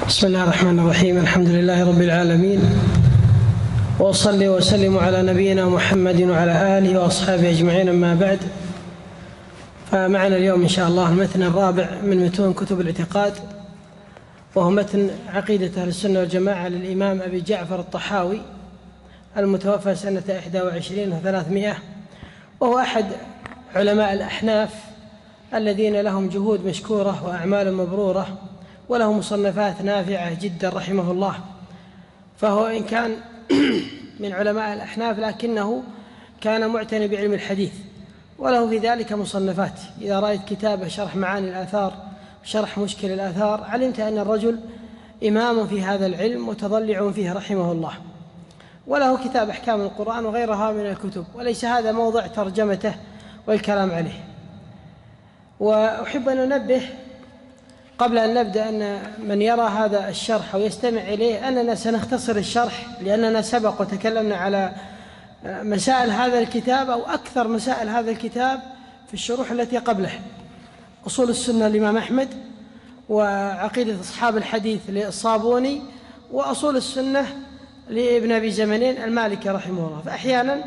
بسم الله الرحمن الرحيم. الحمد لله رب العالمين، وأصلي وأسلم على نبينا محمد وعلى آله وأصحابه أجمعين، أما بعد. فمعنا اليوم إن شاء الله المتن الرابع من متون كتب الاعتقاد، وهو متن عقيدة أهل السنة والجماعة للإمام أبي جعفر الطحاوي المتوفى سنة 21 و300، وهو أحد علماء الأحناف الذين لهم جهود مشكورة وأعمال مبرورة، وله مصنفات نافعة جدا رحمه الله. فهو إن كان من علماء الأحناف لكنه كان معتني بعلم الحديث، وله في ذلك مصنفات. إذا رأيت كتابه شرح معاني الآثار شرح مشكل الآثار علمت أن الرجل إمام في هذا العلم متضلع فيه رحمه الله. وله كتاب أحكام القرآن وغيرها من الكتب، وليس هذا موضع ترجمته والكلام عليه. وأحب أن أنبه قبل أن نبدأ أن من يرى هذا الشرح أو يستمع إليه أننا سنختصر الشرح، لأننا سبق وتكلمنا على مسائل هذا الكتاب أو أكثر مسائل هذا الكتاب في الشروح التي قبله: أصول السنة للإمام أحمد، وعقيدة أصحاب الحديث للصابوني، وأصول السنة لابن أبي زمنين المالكي رحمه الله. فأحيانا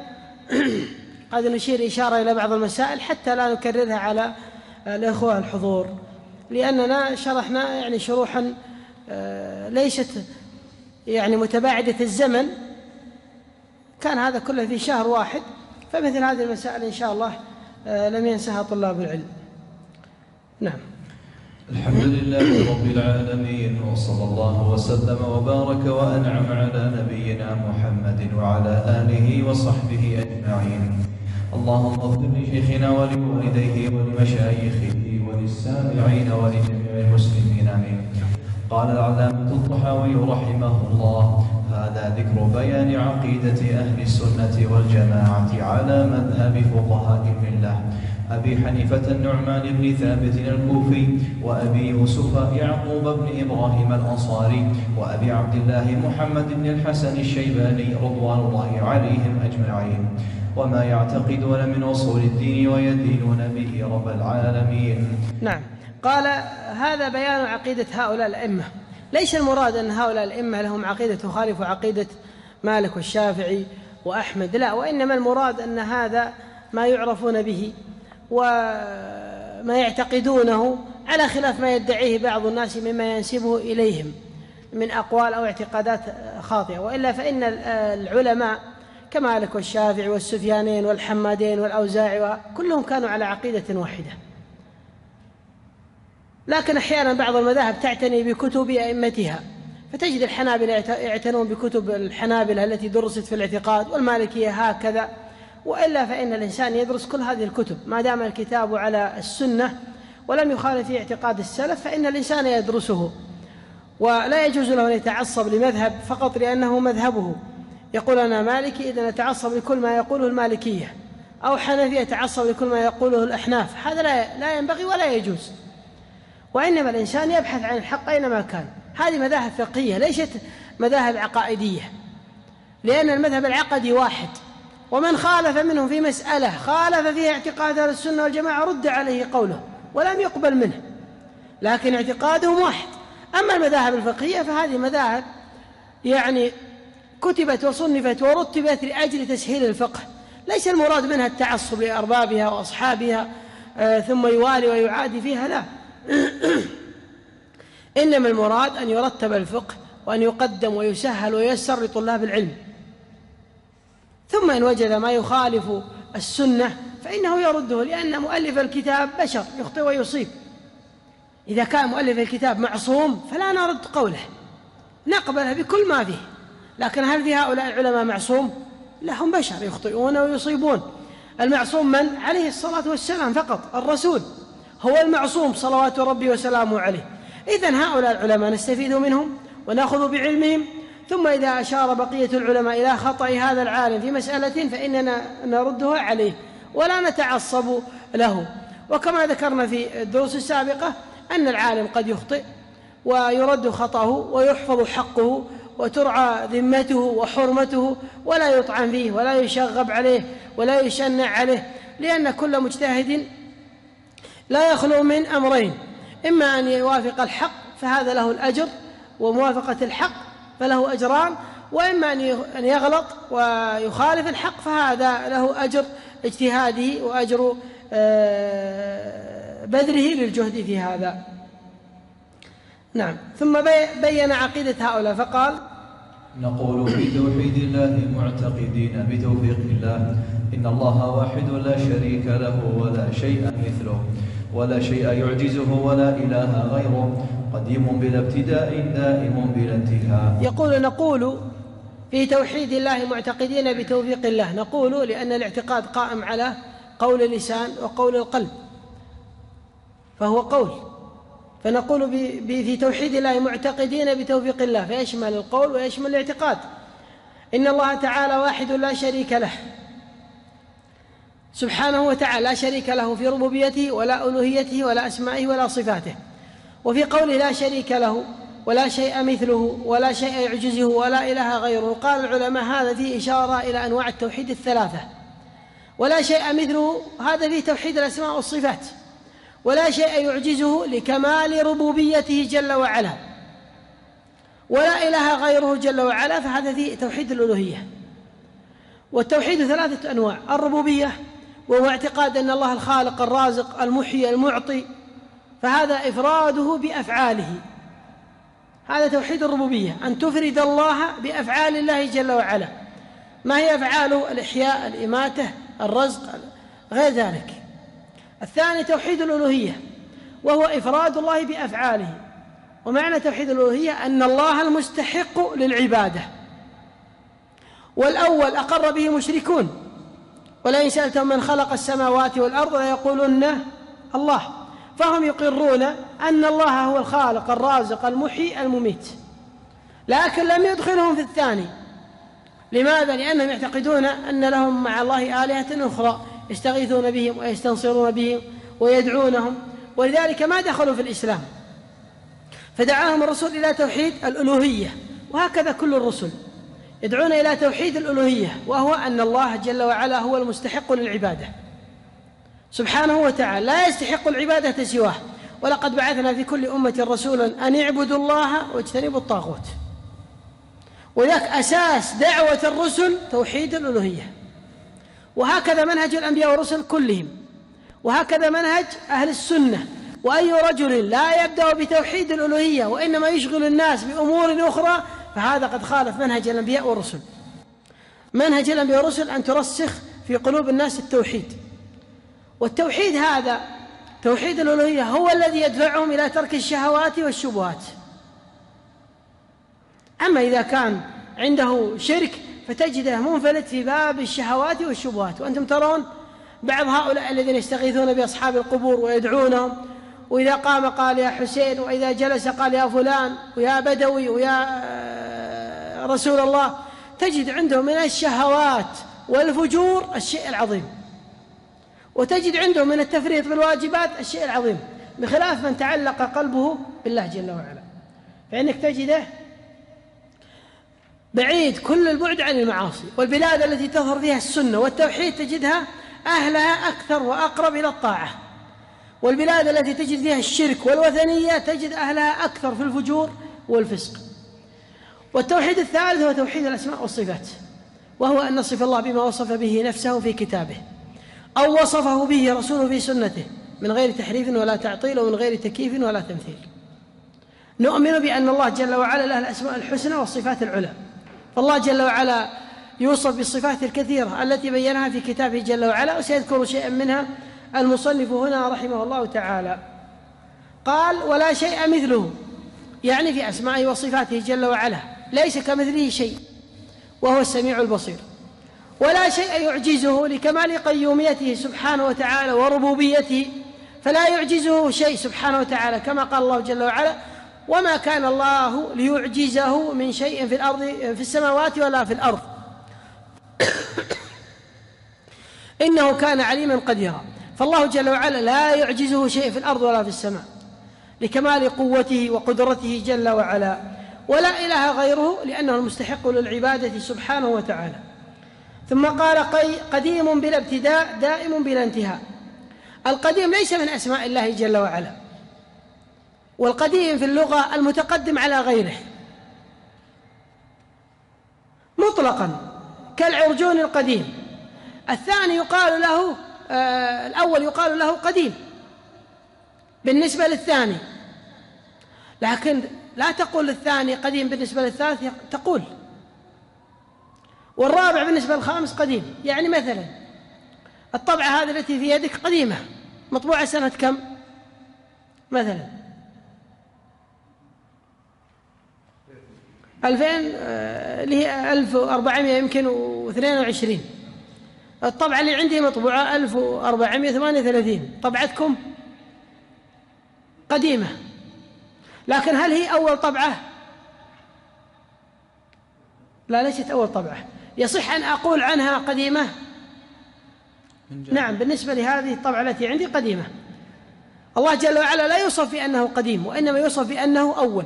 قد نشير إشارة إلى بعض المسائل حتى لا نكررها على الإخوة الحضور، لأننا شرحنا شروحا ليست متباعدة الزمن، كان هذا كله في شهر واحد. فمثل هذه المسائل إن شاء الله لم ينسها طلاب العلم. نعم. الحمد لله رب العالمين، وصلى الله وسلم وبارك وأنعم على نبينا محمد وعلى آله وصحبه أجمعين. اللهم اغفر لشيخنا ولوالديه ولمشايخه وللسامعين ولجميع المسلمين آمين. قال العلامة الطحاوي رحمه الله: هذا ذكر بيان عقيدة أهل السنة والجماعة على مذهب فقهاء الملة أبي حنيفة النعمان بن ثابت الكوفي، وأبي يوسف يعقوب بن إبراهيم الأنصاري، وأبي عبد الله محمد بن الحسن الشيباني رضوان الله عليهم أجمعين، وما يعتقدون من أصول الدين ويدينون به رب العالمين. نعم. قال: هذا بيان عقيدة هؤلاء الأئمة. ليس المراد أن هؤلاء الأئمة لهم عقيدة تخالف عقيدة مالك والشافعي وأحمد، لا، وإنما المراد أن هذا ما يعرفون به وما يعتقدونه على خلاف ما يدعيه بعض الناس مما ينسبه إليهم من أقوال أو اعتقادات خاطئة. وإلا فإن العلماء كمالك والشافعي والسفيانين والحمادين والأوزاعي كلهم كانوا على عقيدة واحدة، لكن أحيانا بعض المذاهب تعتني بكتب أئمتها، فتجد الحنابلة يعتنون بكتب الحنابلة التي درست في الاعتقاد، والمالكية هكذا. وإلا فإن الإنسان يدرس كل هذه الكتب ما دام الكتاب على السنة ولم يخالف في اعتقاد السلف، فإن الإنسان يدرسه. ولا يجوز له أن يتعصب لمذهب فقط لأنه مذهبه، يقول أنا مالكي إذا نتعصب لكل ما يقوله المالكية، أو حنفي يتعصب لكل ما يقوله الأحناف. هذا لا ينبغي ولا يجوز. وإنما الإنسان يبحث عن الحق أينما كان. هذه مذاهب فقهية ليست مذاهب عقائدية، لأن المذهب العقدي واحد، ومن خالف منهم في مسألة خالف فيها اعتقاد أهل السنة والجماعة رد عليه قوله ولم يقبل منه، لكن اعتقادهم واحد. أما المذاهب الفقهية فهذه مذاهب كتبت وصنفت ورتبت لأجل تسهيل الفقه، ليس المراد منها التعصب لأربابها وأصحابها ثم يوالي ويعادي فيها، لا. إنما المراد أن يرتب الفقه وأن يقدم ويسهل وييسر لطلاب العلم، ثم إن وجد ما يخالف السنة فإنه يرده، لأن مؤلف الكتاب بشر يخطئ ويصيب. إذا كان مؤلف الكتاب معصوم فلا نرد قوله، نقبله بكل ما فيه. لكن هل في هؤلاء العلماء معصوم؟ لهم بشر يخطئون ويصيبون. المعصوم من؟ عليه الصلاة والسلام فقط، الرسول هو المعصوم صلوات ربي وسلامه عليه. إذن هؤلاء العلماء نستفيد منهم ونأخذ بعلمهم، ثم إذا أشار بقية العلماء إلى خطأ هذا العالم في مسألة فإننا نردها عليه ولا نتعصب له. وكما ذكرنا في الدروس السابقة أن العالم قد يخطئ ويرد خطأه ويحفظ حقه وترعى ذمته وحرمته، ولا يطعن فيه ولا يشغب عليه ولا يشنع عليه، لأن كل مجتهد لا يخلو من أمرين: إما أن يوافق الحق فهذا له الأجر وموافقة الحق فله أجران، وإما أن يغلط ويخالف الحق فهذا له أجر اجتهاده وأجر بذله للجهد في هذا. نعم. ثم بين عقيدة هؤلاء فقال: نقول في توحيد الله معتقدين بتوفيق الله إن الله واحد لا شريك له ولا شيء مثله ولا شيء يعجزه ولا إله غيره قديم بلا ابتداء دائم بلا انتهاء. يقول: نقول في توحيد الله معتقدين بتوفيق الله. نقول لأن الاعتقاد قائم على قول اللسان وقول القلب، فهو قول، فنقول في توحيد الله معتقدين بتوفيق الله، فيشمل القول ويشمل الاعتقاد. إن الله تعالى واحد لا شريك له سبحانه وتعالى، لا شريك له في ربوبيته ولا ألوهيته ولا أسمائه ولا صفاته. وفي قوله لا شريك له ولا شيء مثله ولا شيء يعجزه ولا إله غيره، قال العلماء هذا فيه إشارة إلى أنواع التوحيد الثلاثة. ولا شيء مثله هذا فيه توحيد الأسماء والصفات، ولا شيء يعجزه لكمال ربوبيته جل وعلا، ولا إله غيره جل وعلا، فهذا فيه توحيد الألوهية. والتوحيد ثلاثة أنواع: الربوبية وهو اعتقاد أن الله الخالق الرازق المحيي المعطي، فهذا إفراده بأفعاله، هذا توحيد الربوبية، أن تفرد الله بأفعال الله جل وعلا. ما هي أفعاله؟ الإحياء، الإماتة، الرزق، غير ذلك. الثاني توحيد الألوهية وهو إفراد الله بأفعاله، ومعنى توحيد الألوهية أن الله المستحق للعبادة. والأول أقر به مشركون، ولئن سألتهم من خلق السماوات والأرض ليقولن الله، فهم يقرون أن الله هو الخالق الرازق المحيي المميت، لكن لم يدخلهم في الثاني. لماذا؟ لأنهم يعتقدون أن لهم مع الله آلهة أخرى يستغيثون بهم ويستنصرون بهم ويدعونهم، ولذلك ما دخلوا في الإسلام، فدعاهم الرسول إلى توحيد الألوهية. وهكذا كل الرسل يدعون إلى توحيد الألوهية، وهو أن الله جل وعلا هو المستحق للعبادة سبحانه وتعالى، لا يستحق العبادة سواه. ولقد بعثنا في كل أمة رسولا أن اعبدوا الله واجتنبوا الطاغوت. وذاك أساس دعوة الرسل توحيد الألوهية، وهكذا منهج الأنبياء والرسل كلهم، وهكذا منهج أهل السنة. وأي رجل لا يبدأ بتوحيد الألوهية وإنما يشغل الناس بأمور أخرى فهذا قد خالف منهج الأنبياء والرسل. منهج الأنبياء والرسل أن ترسخ في قلوب الناس التوحيد، والتوحيد هذا توحيد الألوهية هو الذي يدفعهم إلى ترك الشهوات والشبهات. أما إذا كان عنده شرك فتجده منفلت في باب الشهوات والشبهات. وأنتم ترون بعض هؤلاء الذين يستغيثون بأصحاب القبور ويدعونهم، وإذا قام قال يا حسين، وإذا جلس قال يا فلان ويا بدوي ويا رسول الله، تجد عندهم من الشهوات والفجور الشيء العظيم، وتجد عندهم من التفريط بالواجبات الشيء العظيم، بخلاف من تعلق قلبه بالله جل وعلا، فإنك تجده بعيد كل البعد عن المعاصي. والبلاد التي تظهر فيها السنة والتوحيد تجدها أهلها أكثر وأقرب إلى الطاعة، والبلاد التي تجد فيها الشرك والوثنية تجد أهلها أكثر في الفجور والفسق. والتوحيد الثالث هو توحيد الأسماء والصفات، وهو أن نصف الله بما وصف به نفسه في كتابه أو وصفه به رسوله في سنته من غير تحريف ولا تعطيل ومن غير تكييف ولا تمثيل. نؤمن بأن الله جل وعلا له الأسماء الحسنى والصفات العلى، فالله جل وعلا يوصف بالصفات الكثيرة التي بينها في كتابه جل وعلا، وسيذكر شيئا منها المصنف هنا رحمه الله تعالى. قال ولا شيء مثله، يعني في أسمائه وصفاته جل وعلا ليس كمثله شيء وهو السميع البصير. ولا شيء يعجزه لكمال قيوميته سبحانه وتعالى وربوبيته، فلا يعجزه شيء سبحانه وتعالى، كما قال الله جل وعلا وما كان الله ليعجزه من شيء في الأرض في السماوات ولا في الأرض إنه كان عليما قديرا. فالله جل وعلا لا يعجزه شيء في الأرض ولا في السماء لكمال قوته وقدرته جل وعلا، ولا إله غيره لأنه المستحق للعبادة سبحانه وتعالى. ثم قال قديم بلا ابتداء دائم بلا انتهاء. القديم ليس من أسماء الله جل وعلا، والقديم في اللغة المتقدم على غيره مطلقا، كالعرجون القديم. الثاني يقال له الأول يقال له قديم بالنسبة للثاني، لكن لا تقول الثاني قديم بالنسبة للثالث، تقول والرابع بالنسبة للخامس قديم. يعني مثلا الطبعة هذه التي في يدك قديمة، مطبوعة سنة كم مثلا؟ 2000 اللي هي 1400 يمكن و22. الطبعة اللي عندي مطبوعة 1438. طبعتكم قديمة، لكن هل هي أول طبعة؟ لا، ليست أول طبعة. يصح أن أقول عنها قديمة؟ نعم، بالنسبة لهذه الطبعة التي عندي قديمة. الله جل وعلا لا يوصف بأنه قديم، وإنما يوصف بأنه أول،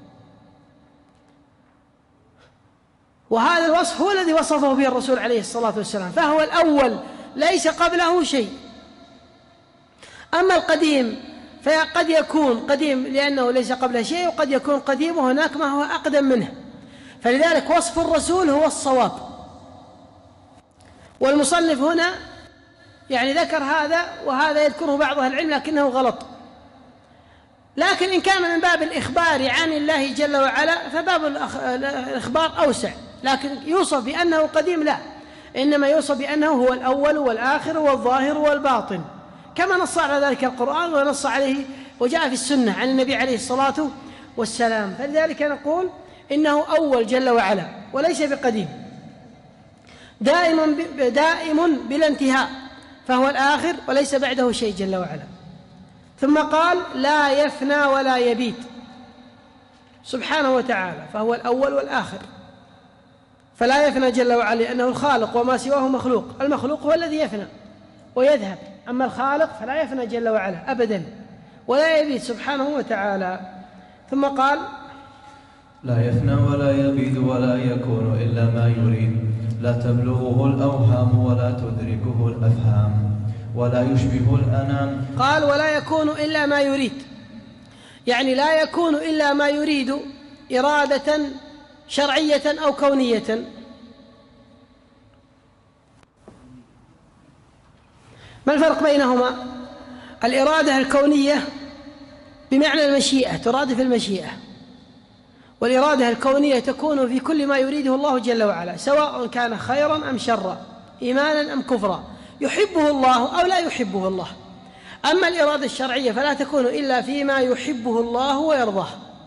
وهذا الوصف هو الذي وصفه به الرسول عليه الصلاة والسلام، فهو الأول ليس قبله شيء. أما القديم فقد يكون قديم لأنه ليس قبله شيء، وقد يكون قديم وهناك ما هو أقدم منه، فلذلك وصف الرسول هو الصواب. والمصنف هنا يعني ذكر هذا، وهذا يذكره بعض أهل العلم لكنه غلط. لكن إن كان من باب الإخبار عن الله جل وعلا فباب الإخبار أوسع، لكن يوصف بأنه قديم لا، إنما يوصف بأنه هو الأول والآخر والظاهر والباطن، كما نص على ذلك القرآن ونص عليه وجاء في السنة عن النبي عليه الصلاة والسلام. فلذلك نقول إنه أول جل وعلا وليس بقديم، دائم بلا انتهاء، فهو الآخر وليس بعده شيء جل وعلا. ثم قال لا يفنى ولا يبيد سبحانه وتعالى، فهو الأول والآخر، فلا يفنى جل وعلا لأنه الخالق، وما سواه مخلوق. المخلوق هو الذي يفنى ويذهب، أما الخالق فلا يفنى جل وعلا أبدا ولا يبيد سبحانه وتعالى. ثم قال لا يفنى ولا يبيد ولا يكون إلا ما يريد، لا تبلغه الأوهام ولا تدركه الأفهام ولا يشبه الأنام. قال ولا يكون إلا ما يريد، يعني لا يكون إلا ما يريد إرادة شرعية أو كونية. ما الفرق بينهما؟ الإرادة الكونية بمعنى المشيئة، تراد في المشيئة، والإرادة الكونية تكون في كل ما يريده الله جل وعلا، سواء كان خيرا أم شرا، إيمانا أم كفرا، يحبه الله أو لا يحبه الله. أما الإرادة الشرعية فلا تكون إلا فيما يحبه الله ويرضاه.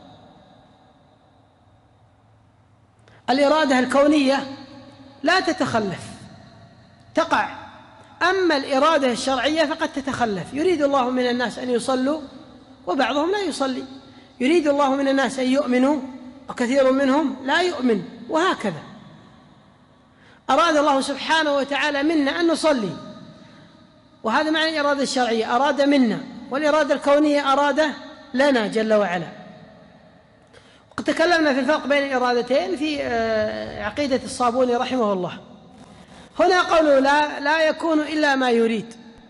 الإرادة الكونية لا تتخلف، تقع، أما الإرادة الشرعية فقد تتخلف. يريد الله من الناس أن يصلوا وبعضهم لا يصلي، يريد الله من الناس أن يؤمنوا وكثير منهم لا يؤمن، وهكذا. أراد الله سبحانه وتعالى منا أن نصلي، وهذا معنى الإرادة الشرعية، أراد منا. والإرادة الكونية أراد لنا جل وعلا. وقد تكلمنا في الفرق بين الإرادتين في عقيدة الصابوني رحمه الله. هنا قوله لا يكون إلا ما يريد،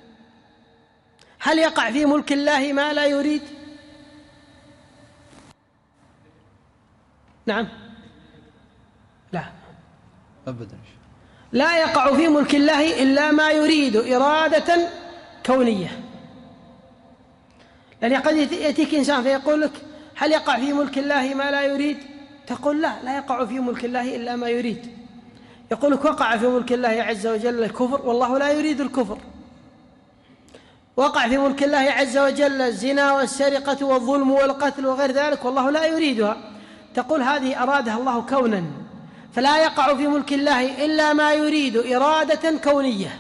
هل يقع في ملك الله ما لا يريد؟ نعم، لا أبدا، لا يقع في ملك الله إلا ما يريد إرادة كونية. لأن قد يأتيك إنسان فيقول لك هل يقع في ملك الله ما لا يريد؟ تقول لا يقع في ملك الله إلا ما يريد. يقول لك وقع في ملك الله عز وجل الكفر، والله لا يريد الكفر. وقع في ملك الله عز وجل الزنا والسرقة والظلم والقتل وغير ذلك، والله لا يريدها. تقول هذه أرادها الله كونا، فلا يقع في ملك الله إلا ما يريد إرادة كونية،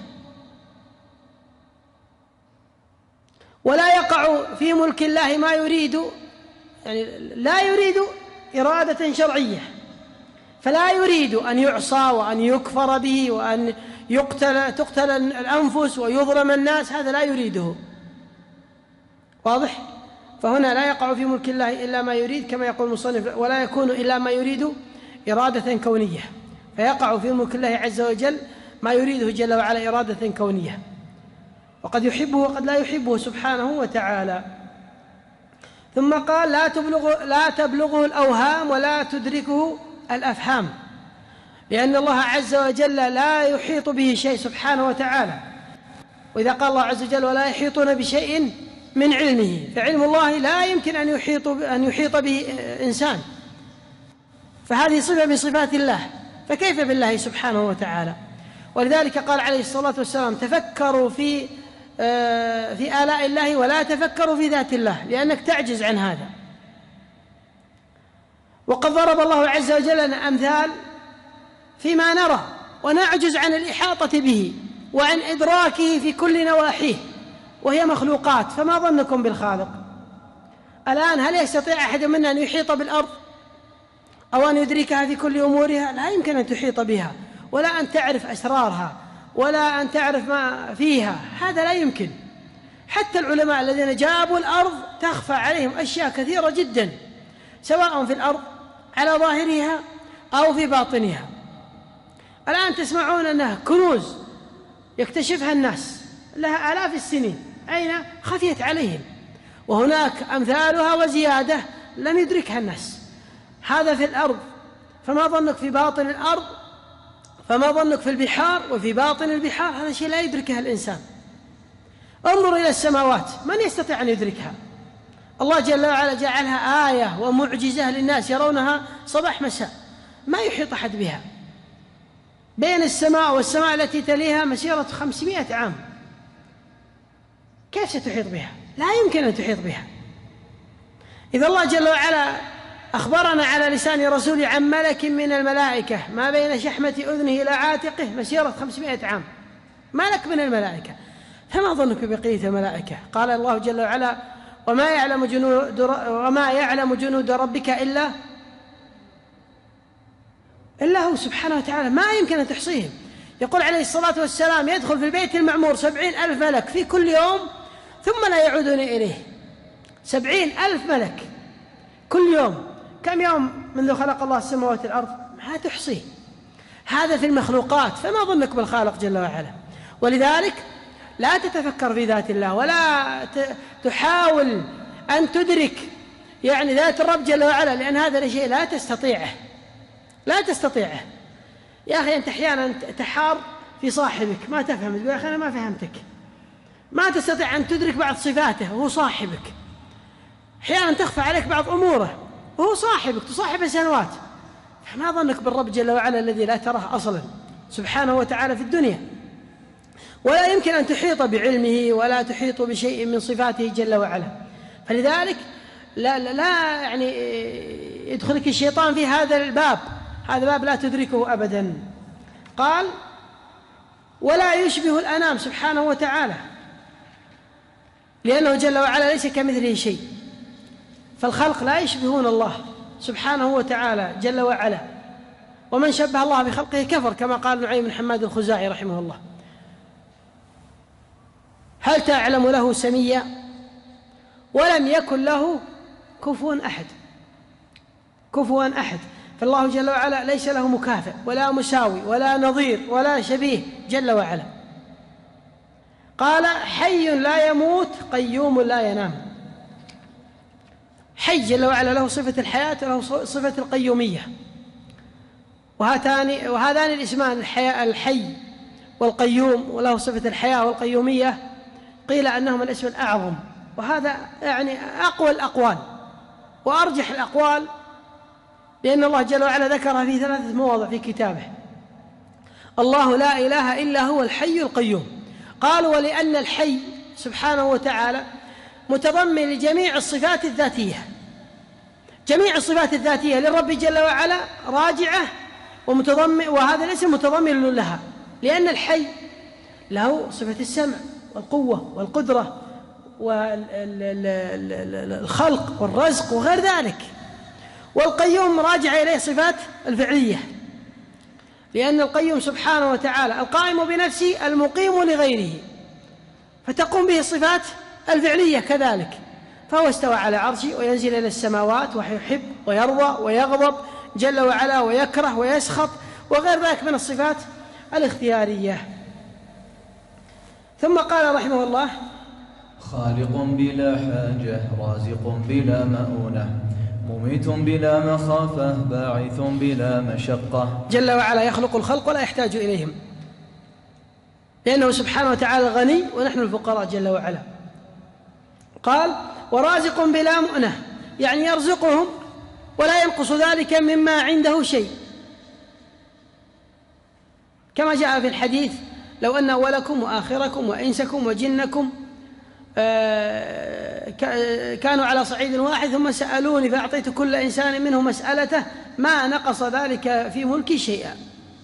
ولا يقع في ملك الله ما يريد، يعني لا يريد إرادة شرعية، فلا يريد أن يعصى وأن يكفر به وأن تقتل الأنفس ويظلم الناس، هذا لا يريده. واضح؟ فهنا لا يقع في ملك الله إلا ما يريد، كما يقول المصنف ولا يكون إلا ما يريد إرادة كونية، فيقع في ملك الله عز وجل ما يريده جل وعلا إرادة كونية، وقد يحبه وقد لا يحبه سبحانه وتعالى. ثم قال لا تبلغه الأوهام ولا تدركه الأفهام، لأن الله عز وجل لا يحيط به شيء سبحانه وتعالى. وإذا قال الله عز وجل ولا يحيطون بشيء من علمه، فعلم الله لا يمكن أن يحيط به إنسان، فهذه صفة من صفات الله، فكيف بالله سبحانه وتعالى؟ ولذلك قال عليه الصلاة والسلام تفكروا في آلاء الله ولا تفكروا في ذات الله، لأنك تعجز عن هذا. وقد ضرب الله عز وجل لنا أمثال فيما نرى ونعجز عن الإحاطة به وعن إدراكه في كل نواحيه، وهي مخلوقات، فما ظنكم بالخالق؟ الآن هل يستطيع أحد منا أن يحيط بالأرض أو أن يدركها في كل أمورها؟ لا يمكن أن تحيط بها، ولا أن تعرف أسرارها، ولا أن تعرف ما فيها، هذا لا يمكن. حتى العلماء الذين جابوا الأرض تخفى عليهم أشياء كثيرة جدا، سواء في الأرض على ظاهرها أو في باطنها. الآن تسمعون أنها كنوز يكتشفها الناس لها آلاف السنين، أين خفيت عليهم، وهناك أمثالها وزيادة لم يدركها الناس. هذا في الأرض، فما ظنك في باطن الأرض؟ فما ظنك في البحار وفي باطن البحار؟ هذا شيء لا يدركها الإنسان. انظر إلى السماوات، من يستطيع أن يدركها؟ الله جل وعلا جعلها آية ومعجزة للناس يرونها صباح مساء، ما يحيط أحد بها. بين السماء والسماء التي تليها مسيرة 500 عام، كيف ستحيط بها؟ لا يمكن أن تحيط بها. إذا الله جل وعلا أخبرنا على لسان رسوله عن ملك من الملائكة ما بين شحمة أذنه إلى عاتقه مسيرة 500 عام، ملك من الملائكة، فما ظنك بقية الملائكة؟ قال الله جل وعلا وما يعلم جنود ربك إلا هو سبحانه وتعالى، ما يمكن أن تحصيهم. يقول عليه الصلاة والسلام يدخل في البيت المعمور 70,000 ملك في كل يوم ثم لا يعودون إليه. 70,000 ملك كل يوم. كم يوم منذ خلق الله السماوات والأرض؟ ما تحصيه. هذا في المخلوقات، فما ظنك بالخالق جل وعلا؟ ولذلك لا تتفكر في ذات الله، ولا تحاول أن تدرك ذات الرب جل وعلا، لأن هذا الشيء لا تستطيعه. يا أخي أنت أحيانا تحار في صاحبك ما تفهم، تقول يا أخي أنا ما فهمتك، ما تستطيع أن تدرك بعض صفاته وهو صاحبك. أحيانا تخفى عليك بعض أموره وهو صاحبك، تصاحبه سنوات. فما ظنك بالرب جل وعلا الذي لا تراه أصلا سبحانه وتعالى في الدنيا، ولا يمكن أن تحيط بعلمه ولا تحيط بشيء من صفاته جل وعلا. فلذلك لا يدخلك الشيطان في هذا الباب، هذا باب لا تدركه أبدا. قال ولا يشبه الأنام سبحانه وتعالى، لأنه جل وعلا ليس كمثله شيء، فالخلق لا يشبهون الله سبحانه وتعالى جل وعلا، ومن شبه الله بخلقه كفر، كما قال نعيم بن حماد الخزاعي رحمه الله. هل تعلم له سميا؟ ولم يكن له كفوا أحد. فالله جل وعلا ليس له مكافئ ولا مساوي ولا نظير ولا شبيه جل وعلا. قال حي لا يموت قيوم لا ينام. حي جل وعلا له صفة الحياة وله صفة القيومية، وهذان الاسمان الحي والقيوم وله صفة الحياة والقيومية قيل أنهما الاسم الأعظم، وهذا أقوى الأقوال وأرجح الأقوال، لأن الله جل وعلا ذكرها في 3 مواضع في كتابه. الله لا إله إلا هو الحي القيوم. قالوا ولأن الحي سبحانه وتعالى متضمن لجميع الصفات الذاتية، جميع الصفات الذاتية للرب جل وعلا راجعة وهذا الاسم متضمن لها، لأن الحي له صفة السمع والقوة والقدرة والخلق والرزق وغير ذلك، والقيوم راجع إليه صفات الفعلية، لأن القيوم سبحانه وتعالى القائم بنفسه المقيم لغيره، فتقوم به الصفات الفعلية كذلك. فهو استوى على عرشه وينزل إلى السماوات ويحب ويرضى ويغضب جل وعلا ويكره ويسخط وغير ذلك من الصفات الاختيارية. ثم قال رحمه الله خالق بلا حاجة، رازق بلا مؤونة، مميت بلا مخافة، باعث بلا مشقة. جل وعلا يخلق الخلق ولا يحتاج إليهم، لأنه سبحانه وتعالى غني ونحن الفقراء جل وعلا. قال ورازق بلا مؤنة، يعني يرزقهم ولا ينقص ذلك مما عنده شيء، كما جاء في الحديث لو أن أولكم وآخركم وإنسكم وجنكم كانوا على صعيد واحد ثم سألوني فأعطيت كل إنسان منه مسألته ما نقص ذلك في ملكي شيئا،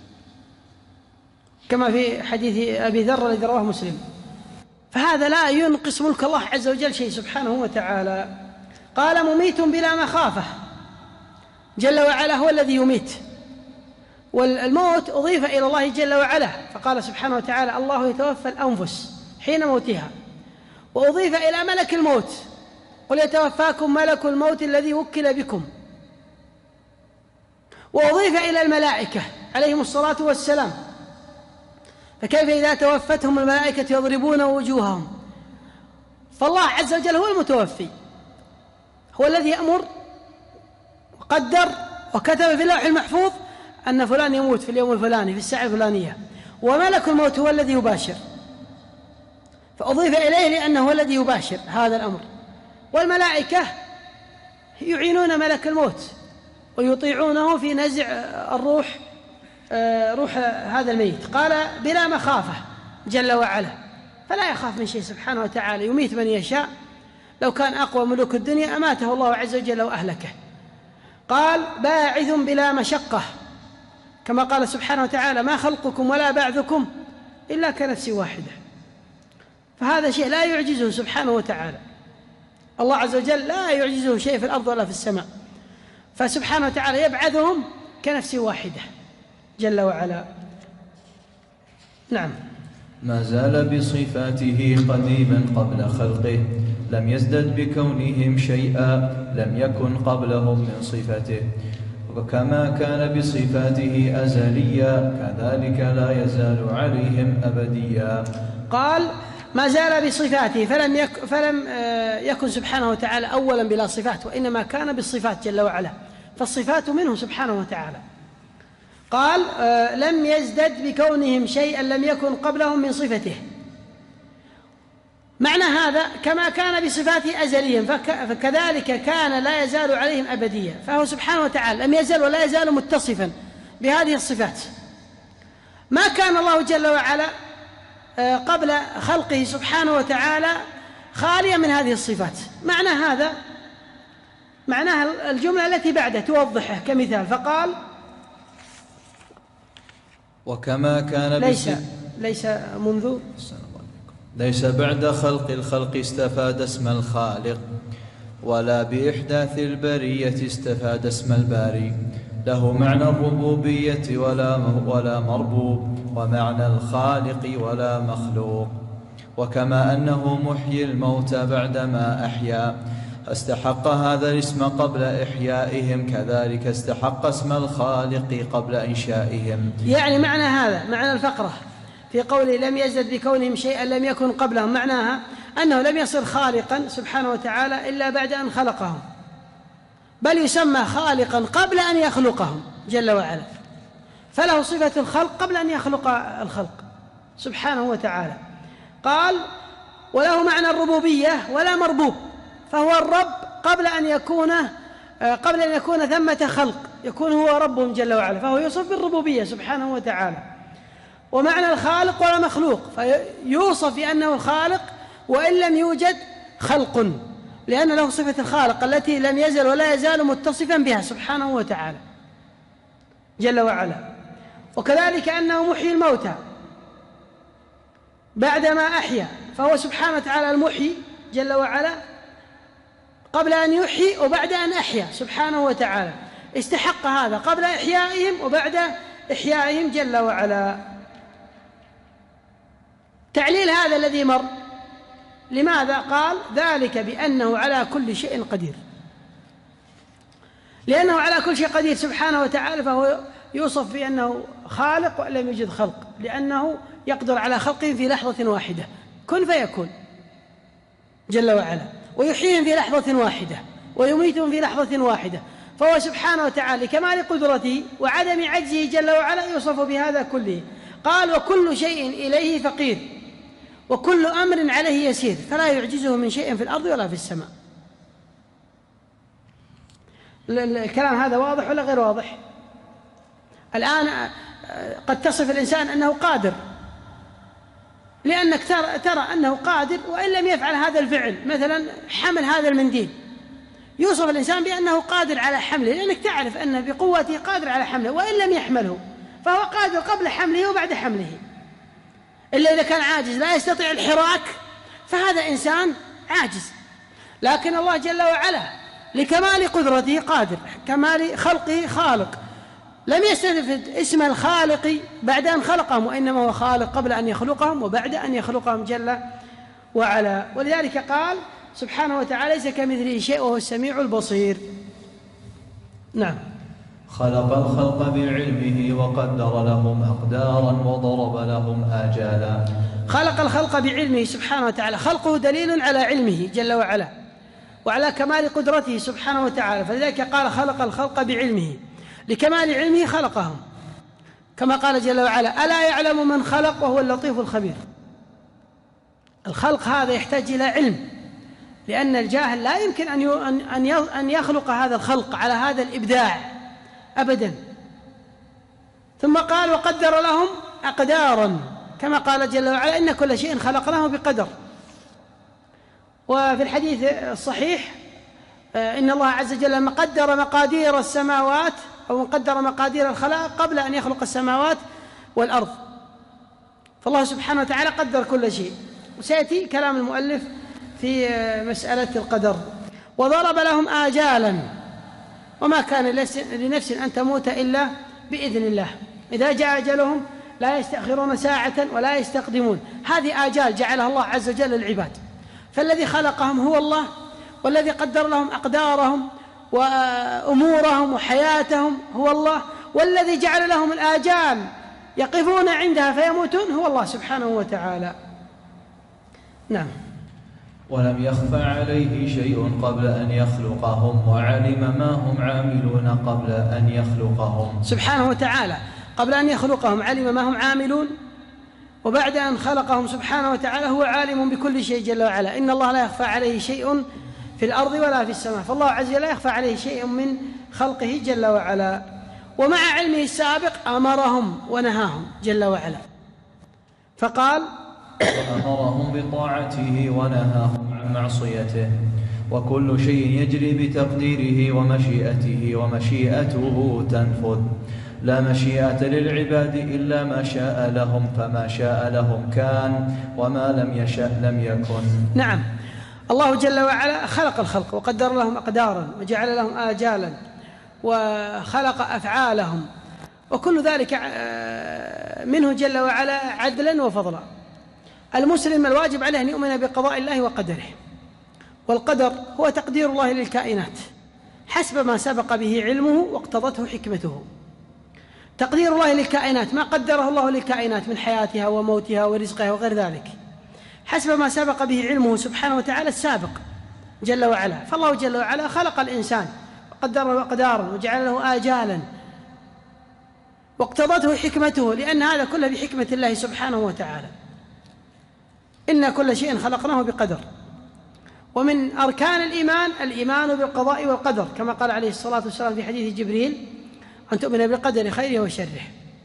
كما في حديث أبي ذر الذي رواه مسلم. فهذا لا ينقص ملك الله عز وجل شيء سبحانه وتعالى. قال مميت بلا مخافة، جل وعلا هو الذي يميت، والموت أضيف إلى الله جل وعلا، فقال سبحانه وتعالى الله يتوفى الأنفس حين موتها، وأضيف إلى ملك الموت قل يتوفاكم ملك الموت الذي وكل بكم، وأضيف إلى الملائكة عليهم الصلاة والسلام، فكيف إذا توفتهم الملائكة يضربون وجوههم؟ فالله عز وجل هو المتوفي، هو الذي يأمر وقدر وكتب في اللوح المحفوظ أن فلان يموت في اليوم الفلاني في الساعة الفلانية، وملك الموت هو الذي يباشر، فأضيف إليه لأنه هو الذي يباشر هذا الأمر. والملائكة يعينون ملك الموت ويطيعونه في نزع الروح روح هذا الميت. قال بلا مخافة جل وعلا، فلا يخاف من شيء سبحانه وتعالى، يميت من يشاء، لو كان أقوى ملوك الدنيا أماته الله عز وجل وأهلكه. قال باعث بلا مشقة، كما قال سبحانه وتعالى ما خلقكم ولا بعثكم إلا كنفس واحدة، فهذا شيء لا يعجزه سبحانه وتعالى، الله عز وجل لا يعجزه شيء في الأرض ولا في السماء، فسبحانه وتعالى يبعثهم كنفس واحدة جل وعلا. نعم. ما زال بصفاته قديما قبل خلقه، لم يزدد بكونهم شيئا لم يكن قبلهم من صفته، وكما كان بصفاته أزليا كذلك لا يزال عليهم أبديا. قال ما زال بصفاته، فلم يكن سبحانه وتعالى أولا بلا صفات، وإنما كان بالصفات جل وعلا، فالصفات منه سبحانه وتعالى. قال لم يزدد بكونهم شيئا لم يكن قبلهم من صفته، معنى هذا كما كان بصفاته أزليا فكذلك كان لا يزال عليهم أبديا، فهو سبحانه وتعالى لم يزل ولا يزال متصفا بهذه الصفات. ما كان الله جل وعلا قبل خلقه سبحانه وتعالى خاليا من هذه الصفات. معنى هذا معناها الجملة التي بعده توضحه كمثال، فقال وكما كان ليس منذ ليس بعد خلق الخلق استفاد اسم الخالق، ولا بإحداث البرية استفاد اسم الباري، له معنى الربوبية ولا مربوب، ومعنى الخالق ولا مخلوق. وكما أنه محيي الموتى بعدما أحيا استحق هذا الاسم قبل إحيائهم، كذلك استحق اسم الخالق قبل إنشائهم. يعني معنى هذا معنى الفقرة في قوله لم يزد بكونهم شيئا لم يكن قبلهم، معناها أنه لم يصل خالقا سبحانه وتعالى إلا بعد أن خلقهم، بل يسمى خالقا قبل أن يخلقهم جل وعلا، فله صفة الخلق قبل أن يخلق الخلق سبحانه وتعالى. قال وله معنى الربوبية ولا مربوب، فهو الرب قبل أن يكون ثمة خلق، يكون هو ربهم جل وعلا، فهو يوصف بالربوبية سبحانه وتعالى. ومعنى الخالق ولا مخلوق، فيوصف بأنه خالق وإن لم يوجد خلق، لأن له صفة الخالق التي لم يزل ولا يزال متصفا بها سبحانه وتعالى جل وعلا. وكذلك أنه محيي الموتى بعدما أحيا، فهو سبحانه وتعالى المحيي جل وعلا قبل أن يحيي وبعد أن أحيا سبحانه وتعالى، استحق هذا قبل إحيائهم وبعد إحيائهم جل وعلا. تعليل هذا الذي مر، لماذا؟ قال ذلك بأنه على كل شيء قدير، لأنه على كل شيء قدير سبحانه وتعالى، فهو يوصف بأنه خالق وإن لم يوجد خلق، لأنه يقدر على خلقهم في لحظة واحدة، كن فيكون. جل وعلا، ويحييهم في لحظة واحدة ويميتهم في لحظة واحدة، فهو سبحانه وتعالى لكمال قدرته وعدم عجزه جل وعلا يوصف بهذا كله. قال: وكل شيء إليه فقير وكل أمر عليه يسير، فلا يعجزه من شيء في الأرض ولا في السماء. الكلام هذا واضح ولا غير واضح؟ الآن قد تصف الإنسان أنه قادر، لأنك ترى أنه قادر وإن لم يفعل هذا الفعل، مثلا حمل هذا المنديل، يوصف الإنسان بأنه قادر على حمله، لأنك تعرف أنه بقوته قادر على حمله، وإن لم يحمله فهو قادر قبل حمله وبعد حمله. إلا إذا كان عاجز لا يستطيع الحراك فهذا إنسان عاجز. لكن الله جل وعلا لكمال قدرته قادر، كمال خلقه خالق، لم يستفد اسم الخالق بعد أن خلقهم، وإنما هو خالق قبل أن يخلقهم وبعد أن يخلقهم جل وعلا. ولذلك قال سبحانه وتعالى: ليس كمثله شيء وهو السميع البصير. نعم. خلق الخلق بعلمه وقدر لهم أقدارا وضرب لهم آجالا. خلق الخلق بعلمه سبحانه وتعالى، خلقه دليل على علمه جل وعلا وعلى كمال قدرته سبحانه وتعالى، فلذلك قال: خلق الخلق بعلمه، لكمال علمه خلقهم، كما قال جل وعلا: ألا يعلم من خلق وهو اللطيف الخبير. الخلق هذا يحتاج إلى علم، لأن الجاهل لا يمكن أن يخلق هذا الخلق على هذا الإبداع أبدا. ثم قال: وقدر لهم أقدارا، كما قال جل وعلا: إن كل شيء خلقناه بقدر. وفي الحديث الصحيح إن الله عز وجل لما قدر مقادير السماوات أو قدر مقادير الخلائق قبل أن يخلق السماوات والأرض، فالله سبحانه وتعالى قدر كل شيء. وسيأتي كلام المؤلف في مسألة القدر. وضرب لهم آجالا، وما كان لنفس أن تموت إلا بإذن الله، إذا جاء أجلهم لا يستأخرون ساعة ولا يستقدمون. هذه آجال جعلها الله عز وجل للعباد، فالذي خلقهم هو الله، والذي قدر لهم أقدارهم وأمورهم وحياتهم هو الله، والذي جعل لهم الآجال يقفون عندها فيموتون هو الله سبحانه وتعالى. نعم. ولم يخفى عليه شيء قبل أن يخلقهم، وعلم ما هم عاملون قبل أن يخلقهم سبحانه وتعالى. قبل أن يخلقهم علم ما هم عاملون، وبعد أن خلقهم سبحانه وتعالى هو عالم بكل شيء جل وعلا. إن الله لا يخفى عليه شيء في الأرض ولا في السماء، فالله عز وجل لا يخفى عليه شيء من خلقه جل وعلا. ومع علمه السابق أمرهم ونهاهم جل وعلا، فقال: وأمرهم بطاعته ونهاهم عن معصيته، وكل شيء يجري بتقديره ومشيئته، ومشيئته تنفذ، لا مشيئة للعباد إلا ما شاء لهم، فما شاء لهم كان، وما لم يشأ لم يكن. نعم. الله جل وعلا خلق الخلق وقدر لهم أقدارا وجعل لهم آجالا وخلق أفعالهم، وكل ذلك منه جل وعلا عدلا وفضلا. المسلم الواجب عليه أن يؤمن بقضاء الله وقدره، والقدر هو تقدير الله للكائنات حسب ما سبق به علمه واقتضته حكمته. تقدير الله للكائنات ما قدره الله للكائنات من حياتها وموتها ورزقها وغير ذلك حسب ما سبق به علمه سبحانه وتعالى السابق جل وعلا. فالله جل وعلا خلق الإنسان وقدر له أقدارا وجعل له آجالا واقتضته حكمته، لأن هذا كله بحكمة الله سبحانه وتعالى. إن كل شيء خلقناه بقدر. ومن أركان الإيمان بالقضاء والقدر، كما قال عليه الصلاة والسلام في حديث جبريل: أن تؤمن بالقدر خيره وشره.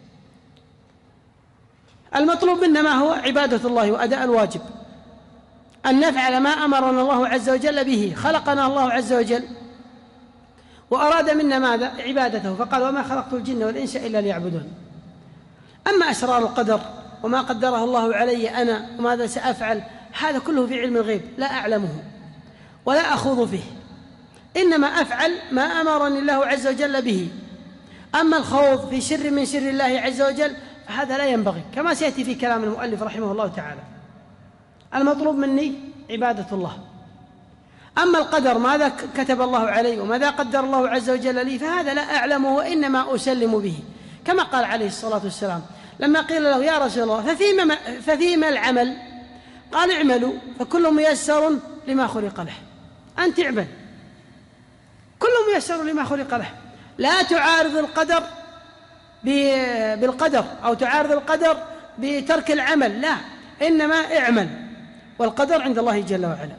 المطلوب منا ما هو عبادة الله وأداء الواجب، أن نفعل ما أمرنا الله عز وجل به. خلقنا الله عز وجل وأراد منا ماذا؟ عبادته، فقال: وما خلقت الجن والإنس إلا ليعبدون. أما أسرار القدر وما قدره الله علي أنا وماذا سأفعل، هذا كله في علم الغيب لا أعلمه ولا أخوض فيه، إنما أفعل ما أمرني الله عز وجل به. أما الخوض في سر من سر الله عز وجل فهذا لا ينبغي، كما سيأتي في كلام المؤلف رحمه الله تعالى. المطلوب مني عبادة الله. أما القدر ماذا كتب الله علي وماذا قدر الله عز وجل لي فهذا لا أعلمه وإنما أسلم به، كما قال عليه الصلاة والسلام لما قيل له: يا رسول الله ففيما العمل؟ قال: اعملوا فكل ميسر لما خلق له، أنت اعمل، كل ميسر لما خلق له. لا تعارض القدر بالقدر أو تعارض القدر بترك العمل، لا، إنما اعمل، والقدر عند الله جل وعلا.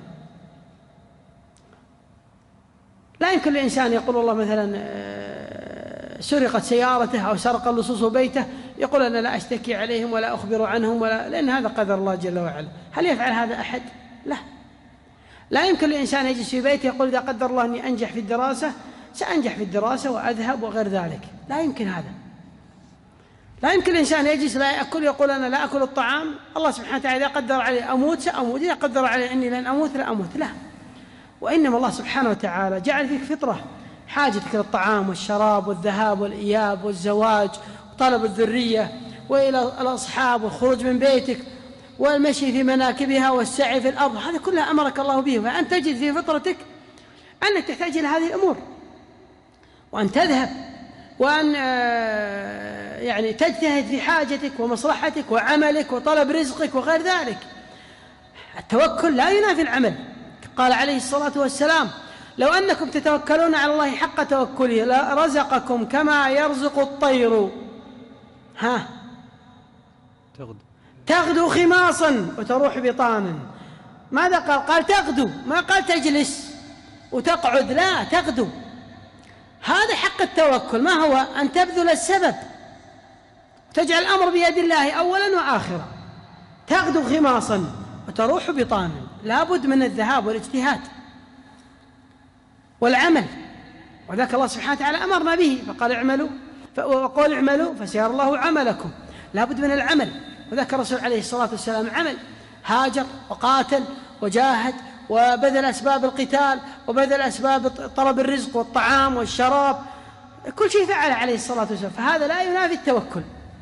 لا يمكن للإنسان يقول والله مثلا سرقت سيارته أو سرق اللصوص بيته يقول أنا لا أشتكي عليهم ولا أخبر عنهم لأن هذا قدر الله جل وعلا. هل يفعل هذا أحد؟ لا. لا يمكن للإنسان يجلس في بيته يقول إذا قدر الله أني أنجح في الدراسة سأنجح في الدراسة وأذهب وغير ذلك، لا يمكن هذا. لا يمكن الإنسان يجلس لا يأكل يقول أنا لا أكل الطعام، الله سبحانه وتعالى إذا قدر علي أموت سأموت، إذا قدر علي أني لن أموت لا أموت، لا. وإنما الله سبحانه وتعالى جعل فيك فطرة، حاجتك للطعام والشراب والذهاب والإياب والزواج وطلب الذرية وإلى الأصحاب والخروج من بيتك والمشي في مناكبها والسعي في الأرض، هذه كلها أمرك الله به، فأنت تجد في فطرتك أنك تحتاج إلى هذه الأمور، وأن تذهب وأن يعني تجتهد في حاجتك ومصلحتك وعملك وطلب رزقك وغير ذلك. التوكل لا ينافي العمل. قال عليه الصلاة والسلام لو أنكم تتوكلون على الله حق توكله لرزقكم كما يرزق الطير تغدو خماصا وتروح بطانا. ماذا قال؟ قال تغدو، ما قال تجلس وتقعد، لا، تغدو. هذا حق التوكل، ما هو؟ أن تبذل السبب، تجعل الأمر بيد الله أولا وآخرا. تغدو خماصا وتروح بطانا، لا بد من الذهاب والاجتهاد والعمل، وذاك الله سبحانه وتعالى أمرنا به فقال اعملوا وقال اعملوا فسيرى الله عملكم، لا بد من العمل. وذاك الرسول عليه الصلاة والسلام عمل، هاجر وقاتل وجاهد وبذل أسباب القتال وبذل أسباب طلب الرزق والطعام والشراب، كل شيء فعله عليه الصلاة والسلام. فهذا لا ينافي التوكل،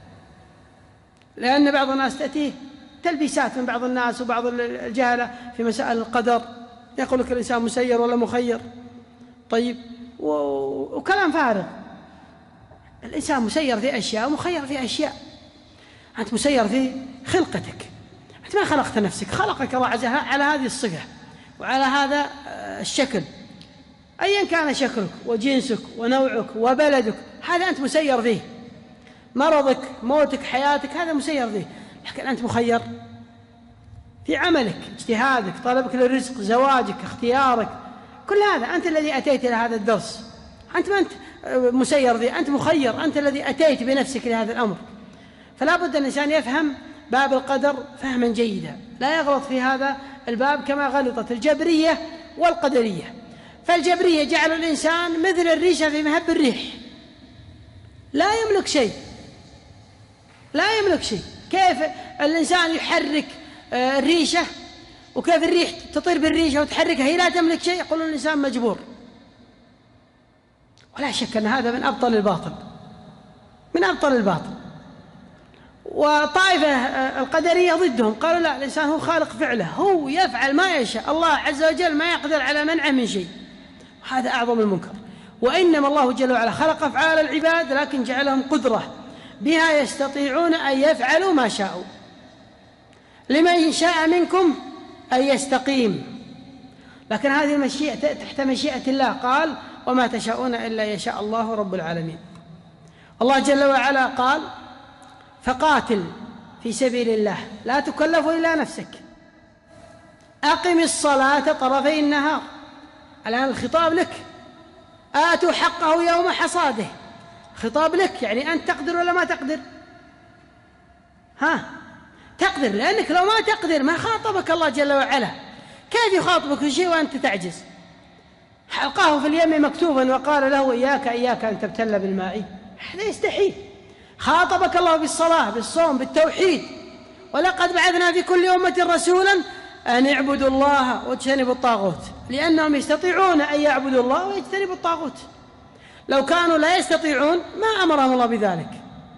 لأن بعض الناس تأتيه تلبيسات من بعض الناس وبعض الجهلة في مسائل القدر، يقول لك الإنسان مسير ولا مخير، طيب، وكلام فارغ. الإنسان مسير في أشياء ومخير في أشياء. أنت مسير في خلقتك، أنت ما خلقت نفسك، خلقك الله عز وجل على هذه الصفة وعلى هذا الشكل، أيا كان شكلك وجنسك ونوعك وبلدك، هذا أنت مسير فيه. مرضك، موتك، حياتك، هذا مسير فيه. لكن أنت مخير في عملك، اجتهادك، طلبك للرزق، زواجك، اختيارك، كل هذا أنت الذي أتيت إلى هذا الدرس. أنت ما أنت مسير فيه، أنت مخير، أنت الذي أتيت بنفسك لهذا الأمر. فلا بد أن الإنسان يفهم باب القدر فهما جيدا، لا يغلط في هذا الباب كما غلطت الجبرية والقدرية. فالجبرية جعلوا الإنسان مثل الريشة في مهب الريح، لا يملك شيء، لا يملك شيء. كيف الإنسان يحرك الريشة وكيف الريح تطير بالريشة وتحركها، هي لا تملك شيء. يقولون الإنسان مجبور. ولا شك أن هذا من أبطل الباطل، من أبطل الباطل. وطائفة القدرية ضدهم، قالوا لا، الإنسان هو خالق فعله، هو يفعل ما يشاء، الله عز وجل ما يقدر على منعه من شيء. هذا أعظم المنكر. وإنما الله جل وعلا خلق أفعال العباد لكن جعلهم قدرة بها يستطيعون أن يفعلوا ما شاءوا. لمن شاء منكم أن يستقيم، لكن هذه المشيئة تحت مشيئة الله. قال وما تشاءون إلا يشاء الله رب العالمين. الله جل وعلا قال فقاتل في سبيل الله لا تكلف إلا نفسك، أقم الصلاة طرفي النهار. الآن الخطاب لك، آتوا حقه يوم حصاده، خطاب لك، يعني أنت تقدر ولا ما تقدر؟ تقدر، لأنك لو ما تقدر ما خاطبك الله جل وعلا. كيف يخاطبك في شيء وأنت تعجز؟ حلقاه في اليم مكتوبا وقال له إياك أن تبتل بالماء، هذا يستحيل. خاطبك الله بالصلاة، بالصوم، بالتوحيد. ولقد بعثنا في كل أمة رسولا أن اعبدوا الله واجتنبوا الطاغوت، لأنهم يستطيعون أن يعبدوا الله ويجتنبوا الطاغوت. لو كانوا لا يستطيعون ما أمرهم الله بذلك.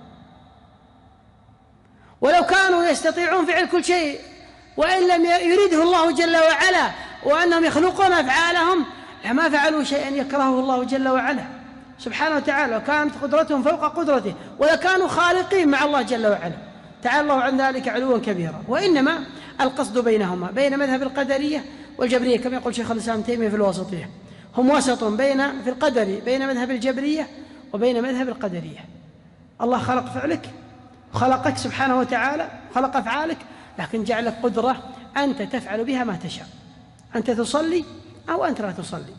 ولو كانوا يستطيعون فعل كل شيء وإن لم يريده الله جل وعلا وأنهم يخلقون أفعالهم لما فعلوا شيئا يكرهه الله جل وعلا سبحانه وتعالى، وكانت قدرتهم فوق قدرته، ولكانوا خالقين مع الله جل وعلا، تعالى الله عن ذلك علوا كبيرا. وإنما القصد بينهما، بين مذهب القدرية والجبرية كما يقول شيخ الإسلام ابن تيمية في الواسطية، هم وسط في القدر بين مذهب الجبرية وبين مذهب القدرية. الله خلق فعلك وخلقك سبحانه وتعالى، خلق أفعالك، لكن جعل لك قدرة أنت تفعل بها ما تشاء، أنت تصلي أو أنت لا تصلي.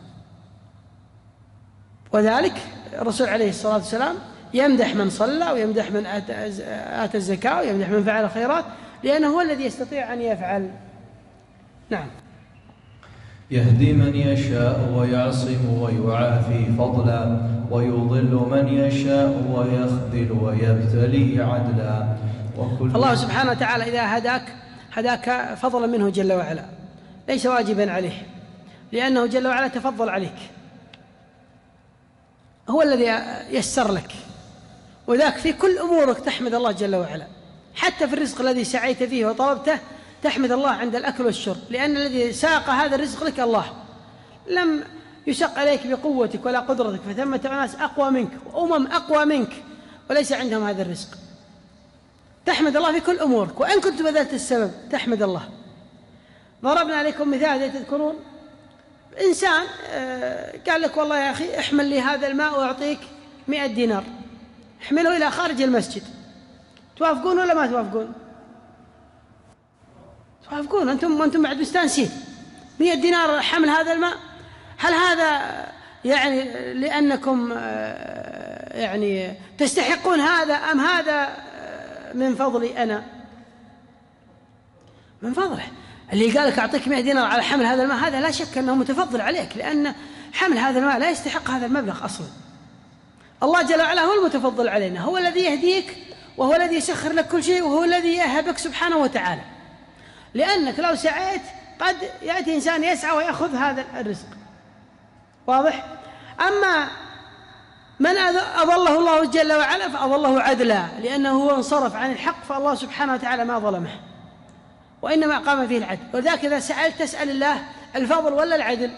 وذلك الرسول عليه الصلاة والسلام يمدح من صلى ويمدح من آتى الزكاة ويمدح من فعل الخيرات، لأنه هو الذي يستطيع أن يفعل. نعم. يهدي من يشاء ويعصم ويعافي فضلا، ويضل من يشاء ويخذل ويبتلي عدلا. الله سبحانه وتعالى إذا هداك فضلا منه جل وعلا، ليس واجبا عليه، لأنه جل وعلا تفضل عليك، هو الذي يسر لك، وذاك في كل أمورك تحمد الله جل وعلا، حتى في الرزق الذي سعيت فيه وطلبته تحمد الله عند الأكل والشرب، لأن الذي ساق هذا الرزق لك الله، لم يشق عليك بقوتك ولا قدرتك، فثمة ناس أقوى منك وأمم أقوى منك وليس عندهم هذا الرزق. تحمد الله في كل أمورك، وإن كنت بذلت السبب تحمد الله. ضربنا عليكم مثال تذكرون، إنسان قال لك والله يا أخي احمل لي هذا الماء وأعطيك 100 دينار، احمله إلى خارج المسجد، توافقون ولا ما توافقون؟ توافقون. أنتم بعد مستانسين 100 دينار حمل هذا الماء. هل هذا يعني لأنكم يعني تستحقون هذا، أم هذا من فضلي أنا؟ من فضله. اللي قال لك أعطيك 100 دينار على حمل هذا الماء، هذا لا شك أنه متفضل عليك، لأن حمل هذا الماء لا يستحق هذا المبلغ أصلا. الله جل وعلا هو المتفضل علينا، هو الذي يهديك وهو الذي يسخر لك كل شيء وهو الذي يهبك سبحانه وتعالى. لأنك لو سعيت قد يأتي إنسان يسعى ويأخذ هذا الرزق، واضح؟ أما من أضله الله جل وعلا فأضله عدلا، لأنه هو انصرف عن الحق، فالله سبحانه وتعالى ما ظلمه وإنما قام فيه العدل. وذاك إذا سألت تسأل الله الفضل ولا العدل؟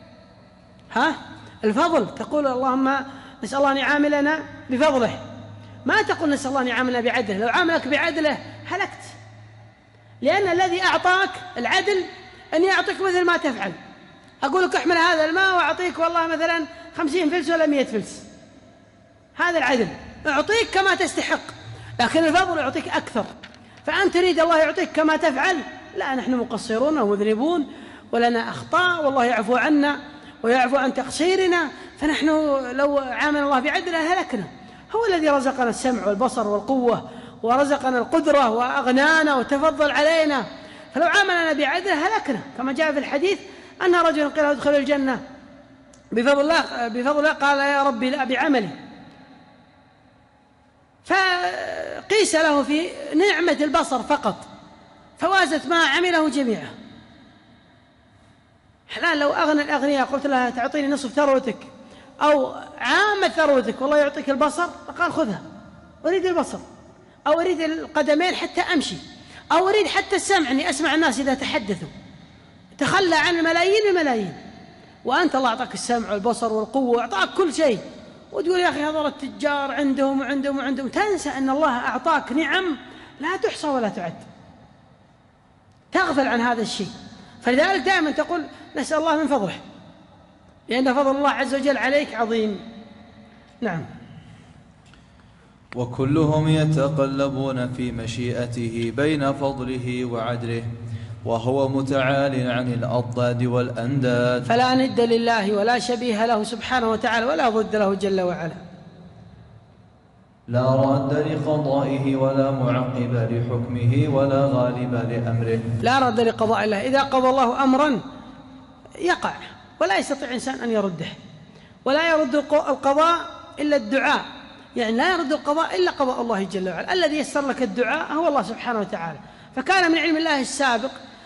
الفضل، تقول اللهم نسأل الله أن يعاملنا بفضله، ما تقول نسأل الله أن يعاملنا بعدله. لو عاملك بعدله هلكت، لأن الذي أعطاك العدل أن يعطيك مثل ما تفعل. أقول لك احمل هذا الماء وأعطيك والله مثلا 50 فلس ولا 100 فلس، هذا العدل، أعطيك كما تستحق. لكن الفضل يعطيك أكثر، فأنت تريد الله يعطيك كما تفعل، لا، نحن مقصرون ومذنبون ولنا أخطاء والله يعفو عنا ويعفو عن تقصيرنا، فنحن لو عامل الله بعدله هلكنا. هو الذي رزقنا السمع والبصر والقوة ورزقنا القدرة وأغنانا وتفضل علينا، فلو عاملنا بعدله هلكنا. كما جاء في الحديث أن رجل قيل ادخل الجنة بفضل الله قال يا ربي لا بعملي، فقيس له في نعمة البصر فقط فوازت ما عمله جميعا. الآن لو أغنى الأغنياء قلت لها تعطيني نصف ثروتك أو عامة ثروتك والله يعطيك البصر، فقال خذها، أريد البصر، أو أريد القدمين حتى أمشي، أو أريد حتى السمع أني أسمع الناس إذا تحدثوا. تخلى عن الملايين، وأنت الله أعطاك السمع والبصر والقوة وأعطاك كل شيء، وتقول يا أخي هذول التجار عندهم، تنسى أن الله أعطاك نعم لا تحصى ولا تعد، تغفل عن هذا الشيء. فلذلك دائما تقول نسأل الله من فضله، لأن فضل الله عز وجل عليك عظيم. نعم. وكلهم يتقلبون في مشيئته بين فضله وعدله، وهو متعال عن الأضداد والأنداد، فلا ند لله ولا شبيه له سبحانه وتعالى ولا ضد له جل وعلا. لا راد لقضائه ولا معقب لحكمه ولا غالب لأمره. لا راد لقضاء الله، إذا قضى الله أمرا يقع ولا يستطيع إنسان أن يرده، ولا يرد القضاء إلا الدعاء، يعني لا يرد القضاء إلا قضاء الله جل وعلا. الذي يسر لك الدعاء هو الله سبحانه وتعالى. فكان من علم الله السابق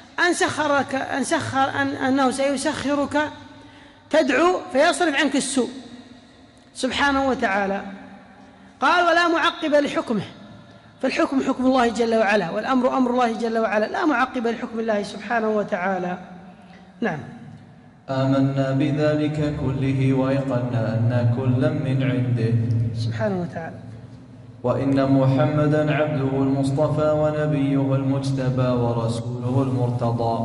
أنه سيسخرك تدعو فيصرف عنك السوء سبحانه وتعالى. قال ولا معقب لحكمه، فالحكم حكم الله جل وعلا، والأمر أمر الله جل وعلا، لا معقب لحكم الله سبحانه وتعالى. نعم. آمنا بذلك كله وأيقنا أن كلا من عنده سبحانه وتعالى، وإن محمدا عبده المصطفى ونبيه المجتبى ورسوله المرتضى،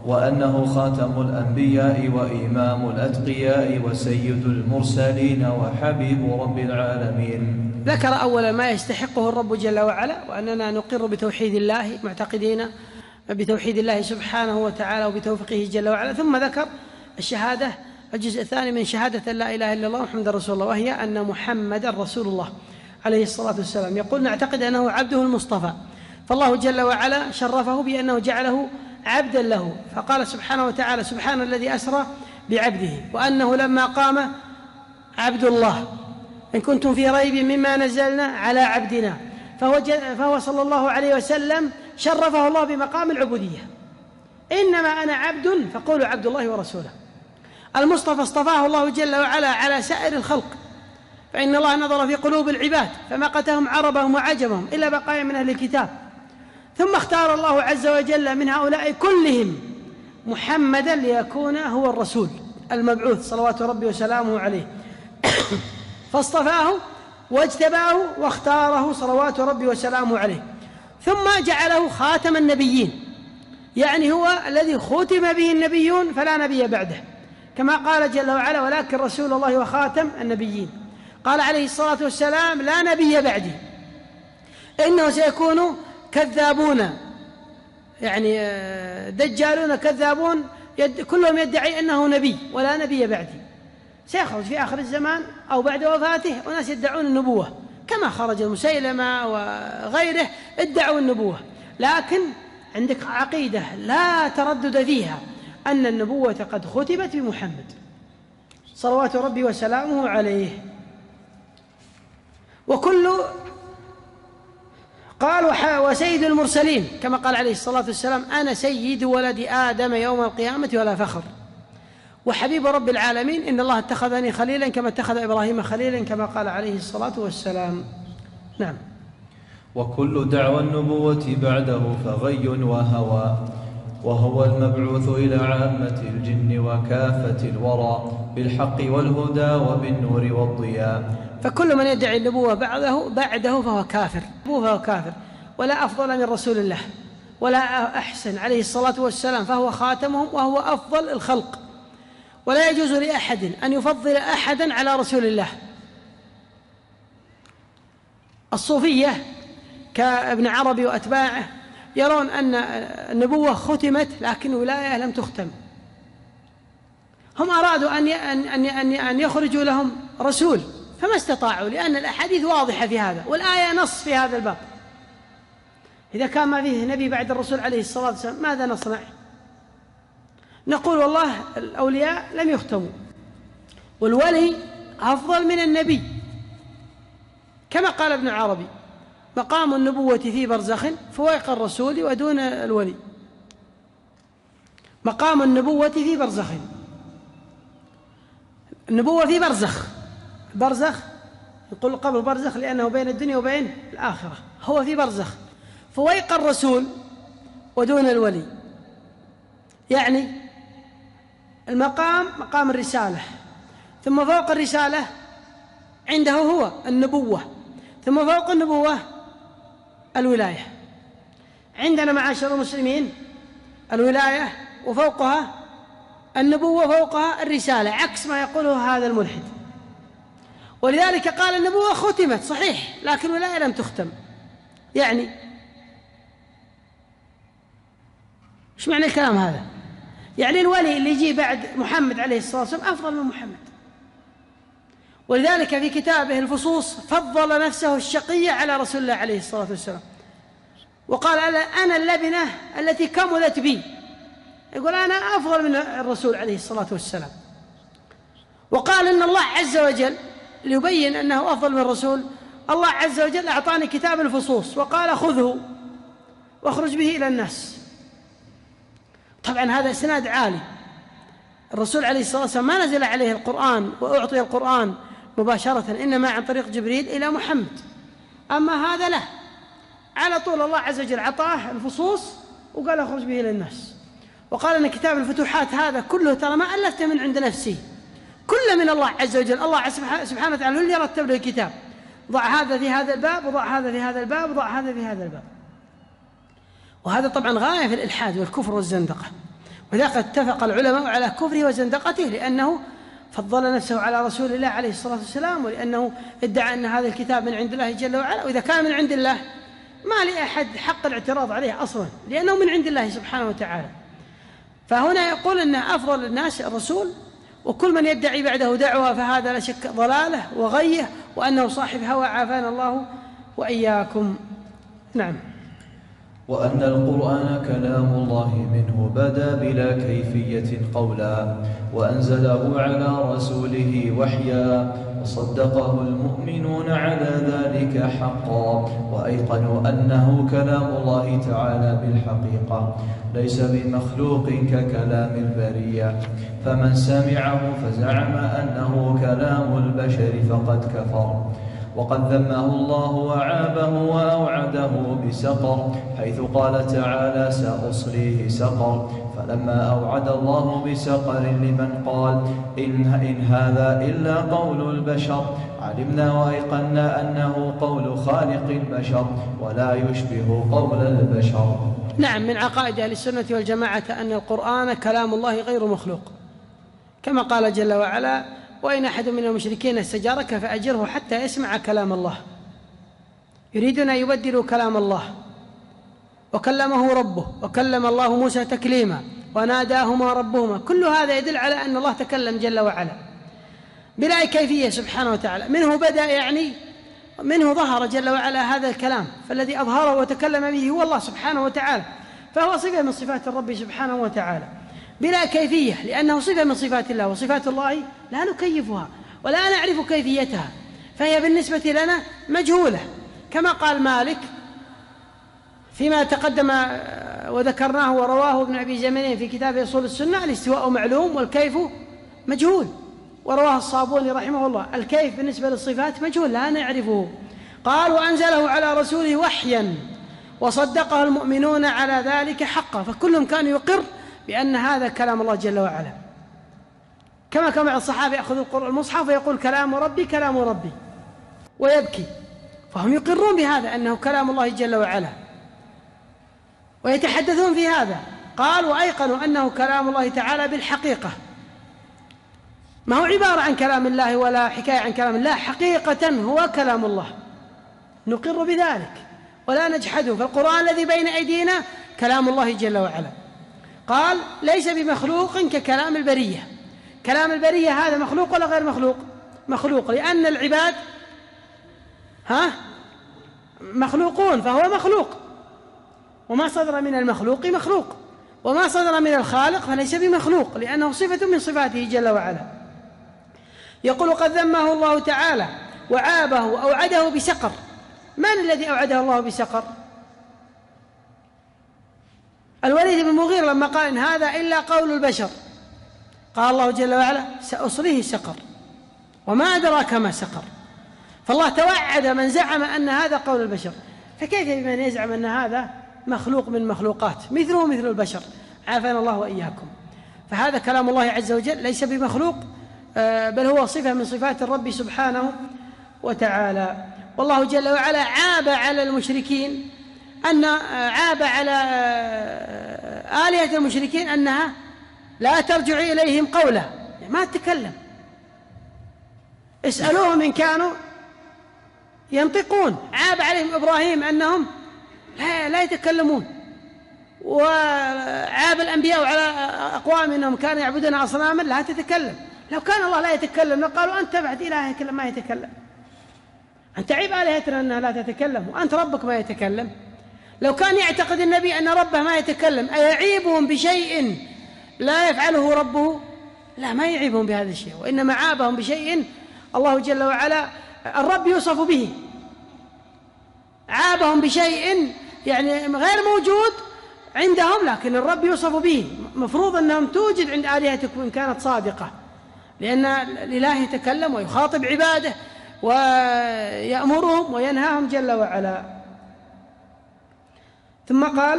وأنه خاتم الأنبياء وإمام الأتقياء وسيد المرسلين وحبيب رب العالمين. ذكر أولا ما يستحقه الرب جل وعلا، وأننا نقر بتوحيد الله معتقدين بتوحيد الله سبحانه وتعالى وبتوفيقه جل وعلا. ثم ذكر الشهادة، الجزء الثاني من شهادة لا إله إلا الله محمد رسول الله، وهي أن محمد رسول الله عليه الصلاة والسلام. يقول نعتقد أنه عبده المصطفى، فالله جل وعلا شرفه بأنه جعله عبدا له، فقال سبحانه وتعالى سبحان الذي أسرى بعبده، وأنه لما قام عبد الله إن كنتم في ريب مما نزلنا على عبدنا، فهو صلى الله عليه وسلم شرفه الله بمقام العبودية. إنما أنا عبد فقولوا عبد الله ورسوله. المصطفى اصطفاه الله جل وعلا على سائر الخلق، فإن الله نظر في قلوب العباد فمقتهم عربهم وعجمهم إلا بقايا من أهل الكتاب، ثم اختار الله عز وجل من هؤلاء كلهم محمدا ليكون هو الرسول المبعوث صلوات ربي وسلامه عليه فاصطفاه واجتباه واختاره صلوات ربي وسلامه عليه، ثم جعله خاتم النبيين، يعني هو الذي ختم به النبيون فلا نبي بعده، كما قال جل وعلا ولكن رسول الله وخاتم النبيين. قال عليه الصلاة والسلام لا نبي بعدي، إنه سيكون كذابون، يعني دجالون كذابون كلهم يدعي أنه نبي ولا نبي بعدي. سيخرج في آخر الزمان أو بعد وفاته وناس يدعون النبوة، كما خرج المسيلمة وغيره ادعوا النبوة، لكن عندك عقيدة لا تردد فيها أن النبوة قد ختمت بمحمد صلوات ربي وسلامه عليه. وكل قال وسيد المرسلين كما قال عليه الصلاة والسلام أنا سيد ولد آدم يوم القيامة ولا فخر، وحبيب رب العالمين إن الله اتخذني خليلا كما اتخذ إبراهيم خليلا كما قال عليه الصلاة والسلام. نعم. وكل دعوى النبوة بعده فغي وهوى، وهو المبعوث إلى عامة الجن وكافة الورى بالحق والهدى وبالنور والضياء. فكل من يدعي النبوة بعده فهو كافر، ولا أفضل من رسول الله ولا أحسن عليه الصلاة والسلام، فهو خاتمهم وهو أفضل الخلق، ولا يجوز لأحد أن يفضل أحدا على رسول الله. الصوفية كابن عربي وأتباعه يرون أن النبوة ختمت لكن الولاية لم تختم. هم أرادوا أن يخرجوا لهم رسول فما استطاعوا، لأن الأحاديث واضحة في هذا والآية نص في هذا الباب. إذا كان ما فيه نبي بعد الرسول عليه الصلاة والسلام ماذا نصنع؟ نقول والله الأولياء لم يختموا، والولي أفضل من النبي، كما قال ابن عربي مقام النبوة في برزخ فوق الرسول ودون الولي. مقام النبوة في برزخ، النبوة في برزخ يقول قبل برزخ لأنه بين الدنيا وبين الآخرة، هو في برزخ فوق الرسول ودون الولي، يعني المقام مقام الرسالة، ثم فوق الرسالة عنده هو النبوة، ثم فوق النبوة الولاية. عندنا معاشر المسلمين الولاية وفوقها النبوة وفوقها الرسالة، عكس ما يقوله هذا الملحد. ولذلك قال النبوة ختمت صحيح لكن الولاية لم تختم. يعني ايش معنى الكلام هذا؟ يعني الولي اللي يجي بعد محمد عليه الصلاة والسلام أفضل من محمد. ولذلك في كتابه الفصوص فضل نفسه الشقية على رسول الله عليه الصلاة والسلام، وقال أنا اللبنة التي كملت بي، يقول أنا أفضل من الرسول عليه الصلاة والسلام. وقال إن الله عز وجل ليبين أنه أفضل من الرسول، الله عز وجل أعطاني كتاب الفصوص وقال خذه واخرج به إلى الناس. طبعا هذا إسناد عالي، الرسول عليه الصلاة والسلام ما نزل عليه القرآن وأعطي القرآن مباشرة، إنما عن طريق جبريل إلى محمد. أما هذا له على طول الله عز وجل عطاه الفصوص وقال اخرج به إلى الناس. وقال أن كتاب الفتوحات هذا كله ترى ما ألفته من عند نفسي، كله من الله عز وجل. الله سبحانه وتعالى هو اللي يرتب له الكتاب، ضع هذا في هذا الباب وضع هذا في هذا الباب وضع هذا في هذا الباب. وهذا طبعا غاية في الإلحاد والكفر والزندقة. ولذلك اتفق العلماء على كفره وزندقته، لأنه فضل نفسه على رسول الله عليه الصلاة والسلام، ولأنه ادعى أن هذا الكتاب من عند الله جل وعلا، وإذا كان من عند الله ما لأحد حق الاعتراض عليه أصلا، لأنه من عند الله سبحانه وتعالى. فهنا يقول أن أفضل الناس الرسول، وكل من يدعي بعده دعوة فهذا لا شك ضلاله وغيه، وأنه صاحب هوى عافانا الله وإياكم. نعم. وأن القرآن كلام الله منه بدا بلا كيفية قولا، وأنزله على رسوله وحيا، وصدقه المؤمنون على ذلك حقا، وأيقنوا أنه كلام الله تعالى بالحقيقة ليس بمخلوق ككلام البرية. فمن سمعه فزعم أنه كلام البشر فقد كفر، وقد ذمه الله وعابه وأوعده بسقر، حيث قال تعالى سأصليه سقر. فلما أوعد الله بسقر لمن قال إن هذا إلا قول البشر، علمنا وأيقنا أنه قول خالق البشر ولا يشبه قول البشر. نعم، من عقائد أهل السنة والجماعة أن القرآن كلام الله غير مخلوق، كما قال جل وعلا وإن أحد من المشركين استجارك فأجره حتى يسمع كلام الله. يريدون أن يبدلوا كلام الله، وكلمه ربه، وكلم الله موسى تكليما، وناداهما ربهما. كل هذا يدل على أن الله تكلم جل وعلا بلا كيفية سبحانه وتعالى. منه بدأ، يعني منه ظهر جل وعلا هذا الكلام، فالذي أظهره وتكلم به هو الله سبحانه وتعالى، فهو صفة من صفات الرب سبحانه وتعالى بلا كيفية، لأنه صفة من صفات الله، وصفات الله لا نكيفها ولا نعرف كيفيتها، فهي بالنسبة لنا مجهولة. كما قال مالك فيما تقدم وذكرناه ورواه ابن أبي زمانين في كتاب أصول السنة: الاستواء معلوم والكيف مجهول. ورواه الصابوني رحمه الله: الكيف بالنسبة للصفات مجهول لا نعرفه. قال: وأنزله على رسوله وحيا، وصدقه المؤمنون على ذلك حقا. فكلهم كانوا يقر بأن هذا كلام الله جل وعلا، كما الصحابة يأخذ المصحف ويقول كلام ربي كلام ربي ويبكي، فهم يقرون بهذا أنه كلام الله جل وعلا ويتحدثون في هذا. قال: وأيقنوا أنه كلام الله تعالى بالحقيقة، ما هو عبارة عن كلام الله ولا حكاية عن كلام الله، حقيقة هو كلام الله، نقر بذلك ولا نجحده. فالقرآن الذي بين أيدينا كلام الله جل وعلا. قال: ليس بمخلوق ككلام البرية. كلام البرية هذا مخلوق ولا غير مخلوق؟ مخلوق، لأن العباد مخلوقون، فهو مخلوق، وما صدر من المخلوق مخلوق، وما صدر من الخالق فليس بمخلوق، لأنه صفة من صفاته جل وعلا. يقول: قد ذمه الله تعالى وعابه وأوعده بسقر. من الذي أوعده الله بسقر؟ الوليد بن المغيرة لما قال إن هذا إلا قول البشر، قال الله جل وعلا: سأصليه سقر، وما أدراك ما سقر. فالله توعد من زعم أن هذا قول البشر، فكيف بمن يزعم أن هذا مخلوق من مخلوقات مثله مثل البشر؟ عافانا الله وإياكم. فهذا كلام الله عز وجل ليس بمخلوق، بل هو صفة من صفات الرب سبحانه وتعالى. والله جل وعلا عاب على المشركين، عاب على آلهة المشركين أنها لا ترجع إليهم قولا، ما تتكلم. اسألوهم إن كانوا ينطقون. عاب عليهم إبراهيم أنهم لا يتكلمون، وعاب الأنبياء على أقوام أنهم كانوا يعبدون أصناما لا تتكلم. لو كان الله لا يتكلم لقالوا أنت بعد إلهك ما يتكلم، أنت عيب آلهتنا أنها لا تتكلم وأنت ربك ما يتكلم. لو كان يعتقد النبي أن ربه ما يتكلم أيعيبهم بشيء لا يفعله ربه؟ لا، ما يعيبهم بهذا الشيء، وإنما عابهم بشيء الله جل وعلا الرب يوصف به. عابهم بشيء يعني غير موجود عندهم، لكن الرب يوصف به. مفروض أنهم توجد عند آلهتكم إن كانت صادقة، لأن الإله يتكلم ويخاطب عباده ويأمرهم وينهاهم جل وعلا. ثم قال: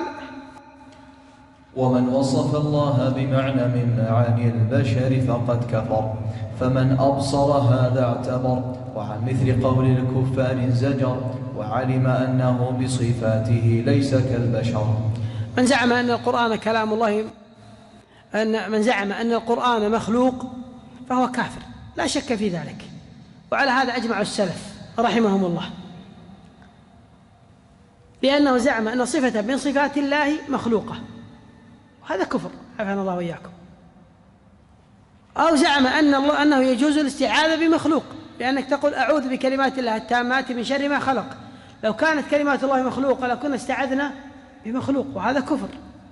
ومن وصف الله بمعنى من معاني البشر فقد كفر، فمن أبصر هذا اعتبر، وعن مثل قول الكفار زجر، وعلم أنه بصفاته ليس كالبشر. من زعم أن القرآن كلام الله أن من زعم أن القرآن مخلوق فهو كافر لا شك في ذلك، وعلى هذا أجمع السلف رحمهم الله، لأنه زعم أن صفة من صفات الله مخلوقة، وهذا كفر عافانا الله وإياكم. أو زعم أنه يجوز الاستعاذة بمخلوق، لأنك تقول أعوذ بكلمات الله التامات من شر ما خلق، لو كانت كلمات الله مخلوقة لكنا استعذنا بمخلوق، وهذا كفر.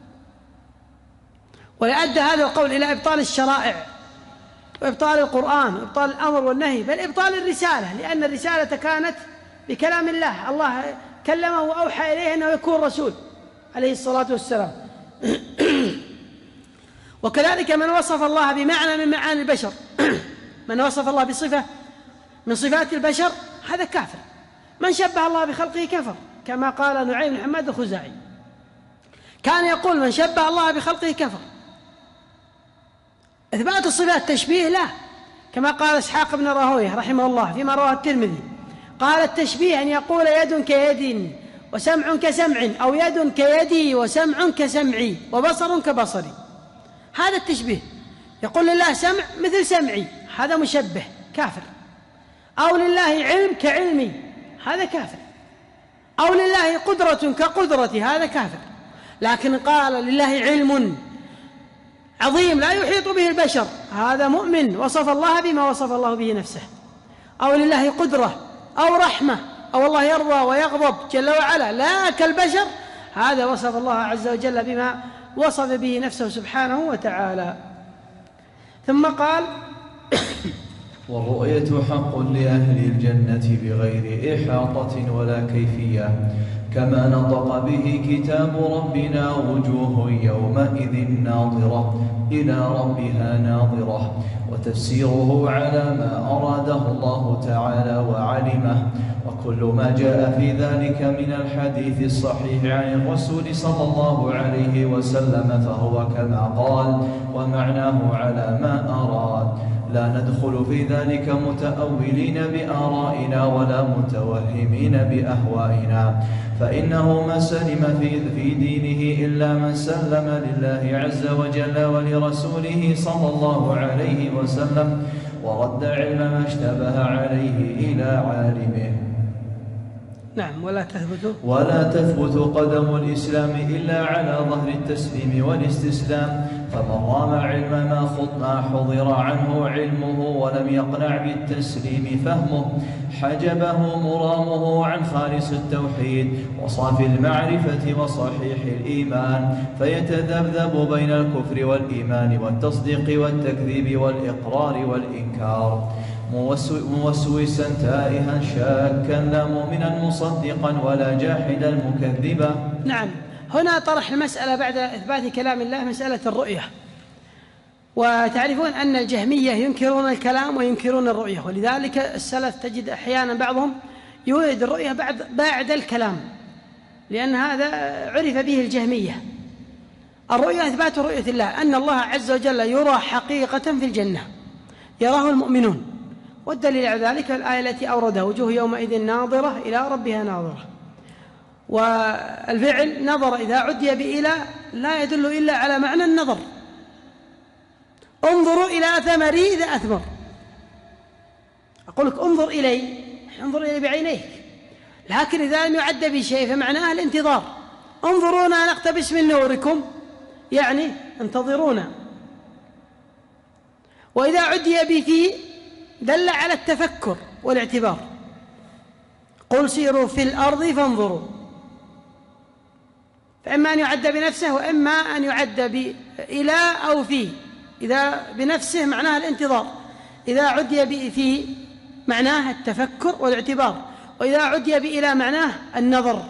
ولأدى هذا القول إلى إبطال الشرائع وإبطال القرآن وإبطال الأمر والنهي، بل إبطال الرسالة، لأن الرسالة كانت بكلام الله، الله كلمه وأوحى إليه أنه يكون رسول عليه الصلاة والسلام. وكذلك من وصف الله بمعنى من معاني البشر من وصف الله بصفة من صفات البشر هذا كافر. من شبه الله بخلقه كفر، كما قال نعيم بن حماد الخزاعي، كان يقول من شبه الله بخلقه كفر. إثبات الصفات تشبيه لا، كما قال إسحاق بن راهويه رحمه الله فيما رواه الترمذي، قال التشبيه أن يقول يد كيد وسمع كسمع، أو يد كيدي وسمع كسمعي وبصر كبصري، هذا التشبيه. يقول لله سمع مثل سمعي، هذا مشبه كافر. أو لله علم كعلمي، هذا كافر. أو لله قدرة كقدرتي، هذا كافر. لكن قال لله علم عظيم لا يحيط به البشر، هذا مؤمن وصف الله بما وصف الله به نفسه. أو لله قدرة أو رحمة، أو الله يرضى ويغضب جل وعلا لا كالبشر، هذا وصف الله عز وجل بما وصف به نفسه سبحانه وتعالى. ثم قال والرؤية حق لأهل الجنة بغير إحاطة ولا كيفية، كما نطق به كتاب ربنا وجوه يومئذ ناظرة إلى ربها ناظرة، وتفسيره على ما أراده الله تعالى وعلمه، وكل ما جاء في ذلك من الحديث الصحيح عن الرسول صلى الله عليه وسلم فهو كما قال ومعناه على ما أراد، لا ندخل في ذلك متأولين بآرائنا ولا متوهمين بأهوائنا، فإنه ما سلم في دينه إلا من سلم لله عز وجل ولرسوله صلى الله عليه وسلم، ورد علم ما اشتبه عليه إلى عالمه. نعم. ولا تثبت قدم الإسلام إلا على ظهر التسليم والاستسلام، فمن رام علم ما حضر عنه علمه ولم يقنع بالتسليم فهمه حجبه مرامه عن خالص التوحيد وصافي المعرفة وصحيح الإيمان، فيتذبذب بين الكفر والإيمان والتصديق والتكذيب والإقرار والإنكار، موسوسا تائها شاكا لا مؤمنا مصدقا ولا جاحدا مكذبا. نعم. هنا طرح المسألة بعد إثبات كلام الله مسألة الرؤية. وتعرفون أن الجهمية ينكرون الكلام وينكرون الرؤية، ولذلك السلف تجد أحيانا بعضهم يورد الرؤية بعد الكلام، لأن هذا عرف به الجهمية. الرؤية إثبات رؤية الله، أن الله عز وجل يرى حقيقة في الجنة يراه المؤمنون، والدليل على ذلك الآية التي أوردها وجوه يومئذ ناظرة إلى ربها ناظرة. والفعل نظر إذا عدي بإلى لا يدل إلا على معنى النظر. انظروا إلى ثمري إذا أثمر، أقول لك انظر إلي بعينيك، لكن إذا لم يعد بشيء فمعناه الانتظار. انظرونا نقتبس من نوركم، يعني انتظرونا. وإذا عدي بفي دل على التفكر والاعتبار، قل سيروا في الأرض فانظروا، فإما أن يعد بنفسه وإما أن يعد بإلى أو في. إذا بنفسه معناه الانتظار، إذا عدي بفي معناه التفكر والاعتبار، وإذا عدي بإلى معناه النظر.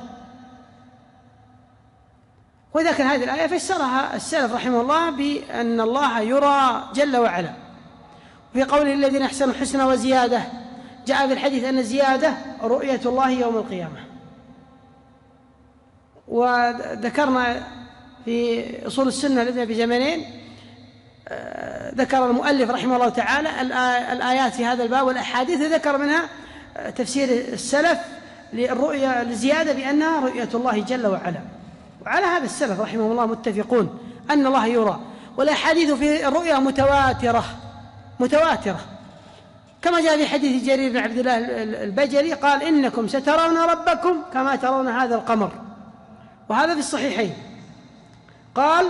وإذا كان هذه الآية فسرها السلف رحمه الله بأن الله يرى جل وعلا. في قوله الذين أحسنوا الحسنى وزيادة، جاء في الحديث أن الزيادة رؤية الله يوم القيامة. وذكرنا في أصول السنة لابن أبي زمانين، ذكر المؤلف رحمه الله تعالى الآيات في هذا الباب والأحاديث، ذكر منها تفسير السلف للرؤية للزيادة بأنها رؤية الله جل وعلا. وعلى هذا السلف رحمه الله متفقون أن الله يرى. والأحاديث في الرؤيا متواترة كما جاء في حديث جرير بن عبد الله البجلي قال إنكم سترون ربكم كما ترون هذا القمر، وهذا في الصحيحين. قال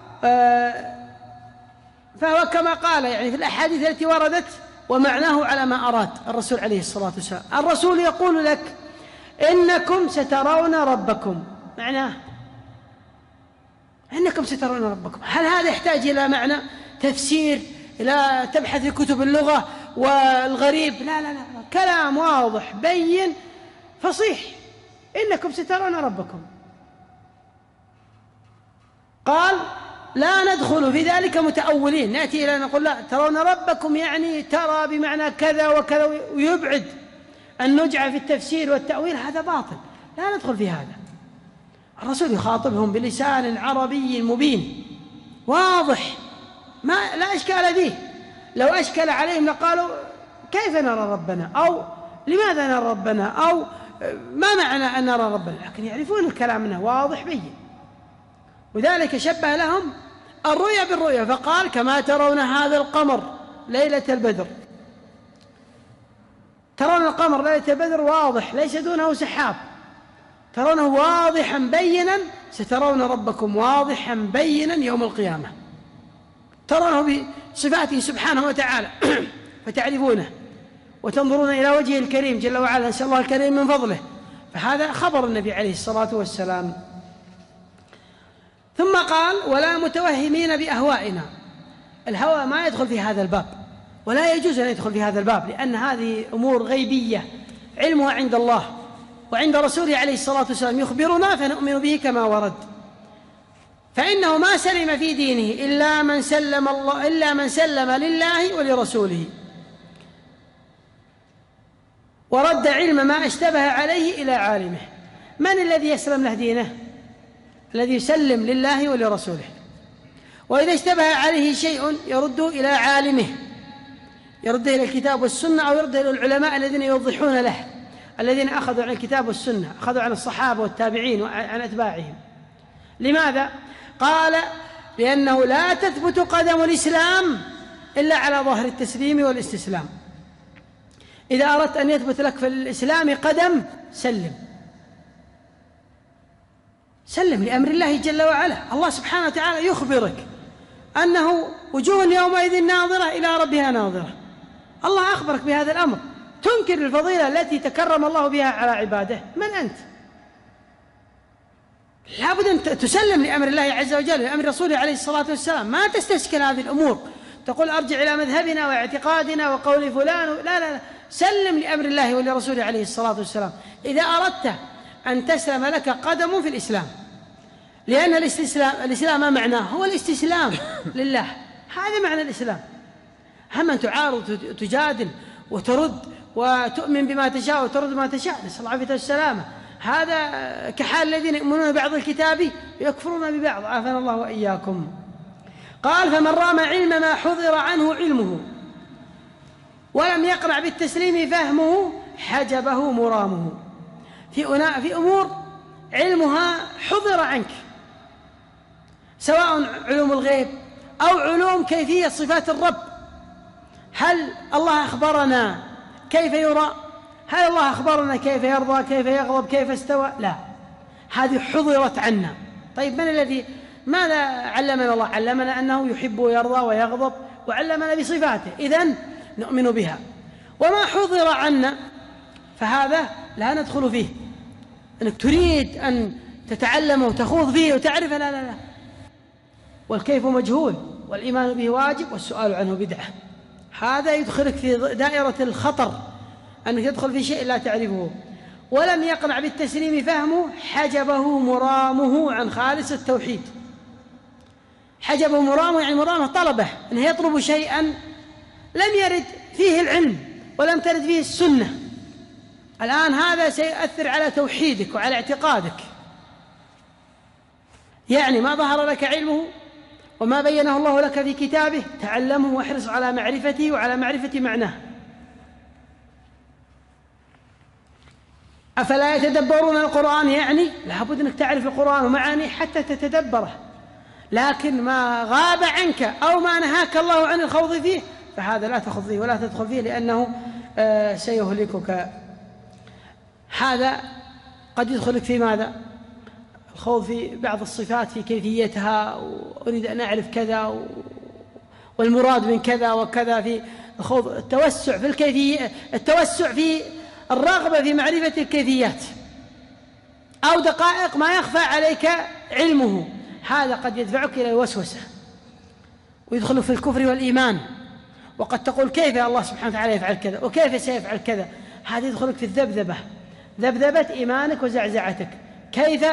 فهو كما قال يعني في الأحاديث التي وردت، ومعناه على ما أراد الرسول عليه الصلاة والسلام. الرسول يقول لك إنكم سترون ربكم، معناه إنكم سترون ربكم. هل هذا يحتاج إلى معنى تفسير، إلى تبحث في كتب اللغة والغريب؟ لا لا لا، كلام واضح بين فصيح، إنكم سترون ربكم. قال لا ندخل في ذلك متأولين، نأتي إلى نقول لا، ترون ربكم يعني ترى بمعنى كذا وكذا، ويبعد أن نجعل في التفسير والتأويل، هذا باطل، لا ندخل في هذا. الرسول يخاطبهم بلسان عربي مبين واضح، لا إشكال فيه. لو أشكل عليهم لقالوا كيف نرى ربنا، أو لماذا نرى ربنا، أو ما معنى أن نرى ربنا، لكن يعرفون الكلام منه واضح بين. وذلك شبه لهم الرؤيا بالرؤيا، فقال كما ترون هذا القمر ليلة البدر، ترون القمر ليلة البدر واضح ليس دونه سحاب، ترونه واضحا بينا، سترون ربكم واضحا بينا يوم القيامة، ترونه بصفاته سبحانه وتعالى فتعرفونه، وتنظرون إلى وجهه الكريم جل وعلا، نسأل الله الكريم من فضله. فهذا خبر النبي عليه الصلاة والسلام. ثم قال ولا متوهمين بأهوائنا، الهوى ما يدخل في هذا الباب، ولا يجوز أن يدخل في هذا الباب، لأن هذه أمور غيبية علمها عند الله وعند رسوله عليه الصلاة والسلام، يخبرنا فنؤمن به كما ورد. فإنه ما سلم في دينه إلا من سلم لله ولرسوله، ورد علم ما اشتبه عليه إلى عالمه. من الذي يسلم له دينه؟ الذي يسلم لله ولرسوله، وإذا اشتبه عليه شيء يرده إلى عالمه، يرده إلى الكتاب والسنة، أو يرده إلى العلماء الذين يوضحون له، الذين أخذوا عن الكتاب والسنة، أخذوا عن الصحابة والتابعين وعن أتباعهم. لماذا؟ قال لأنه لا تثبت قدم الإسلام إلا على ظاهر التسليم والاستسلام. إذا أردت أن يثبت لك في الإسلام قدم، سلم لأمر الله جل وعلا. الله سبحانه وتعالى يخبرك أنه وجوه يومئذ ناظرة إلى ربها ناظرة، الله أخبرك بهذا الأمر، تنكر الفضيلة التي تكرم الله بها على عباده؟ من أنت؟ لابد أن تسلم لأمر الله عز وجل، لأمر رسوله عليه الصلاة والسلام، ما تستشكل هذه الأمور تقول أرجع إلى مذهبنا واعتقادنا وقول فلان، لا لا لا، سلم لأمر الله ولرسوله عليه الصلاة والسلام. إذا أردت أن تسلم لك قدم في الإسلام، لأن الإسلام ما معناه؟ هو الاستسلام لله، هذا معنى الإسلام. أما أن تعارض وتجادل وترد وتؤمن بما تشاء وترد ما تشاء، نسأل الله العافية والسلامة، هذا كحال الذين يؤمنون ببعض الكتاب ويكفرون ببعض، عافانا الله وإياكم. قال فمن رام علم ما حضر عنه علمه ولم يقنع بالتسليم فهمه حجبه مرامه. في أمور علمها حضر عنك، سواء علوم الغيب أو علوم كيفية صفات الرب. هل الله أخبرنا كيف يرى؟ هل الله أخبرنا كيف يرضى، كيف يغضب، كيف استوى؟ لا، هذه حضرت عنا. طيب ماذا علمنا الله؟ علمنا أنه يحب ويرضى ويغضب، وعلمنا بصفاته، إذن نؤمن بها. وما حضر عنا فهذا لا ندخل فيه، أنك تريد أن تتعلم وتخوض فيه وتعرف، لا لا لا، والكيف مجهول، والإيمان به واجب، والسؤال عنه بدعة. هذا يدخلك في دائرة الخطر، أنك تدخل في شيء لا تعرفه. ولم يقنع بالتسليم فهمه حجبه مرامه عن خالص التوحيد. حجبه مرامه يعني مرامه طلبه، أنه يطلب شيئا لم يرد فيه العلم ولم ترد فيه السنة. الآن هذا سيؤثر على توحيدك وعلى اعتقادك، يعني ما ظهر لك علمه وما بينه الله لك في كتابه تعلمه واحرص على معرفته وعلى معرفة معناه. أفلا يتدبرون القرآن؟ يعني لابد أنك تعرف القرآن ومعانيه حتى تتدبره، لكن ما غاب عنك أو ما نهاك الله عن الخوض فيه فهذا لا تخوض فيه ولا تدخل فيه، لأنه سيهلكك. هذا قد يدخلك في ماذا؟ الخوض في بعض الصفات في كيفيتها، وأريد أن أعرف كذا والمراد من كذا وكذا، في الخوض التوسع في الكيفية، التوسع في الرغبة في معرفة الكيفيات أو دقائق ما يخفى عليك علمه، هذا قد يدفعك إلى الوسوسة ويدخلك في الكفر والإيمان. وقد تقول كيف الله سبحانه وتعالى يفعل كذا وكيف سيفعل كذا، هذا يدخلك في الذبذبة، ذبذبة إيمانك وزعزعتك. كيف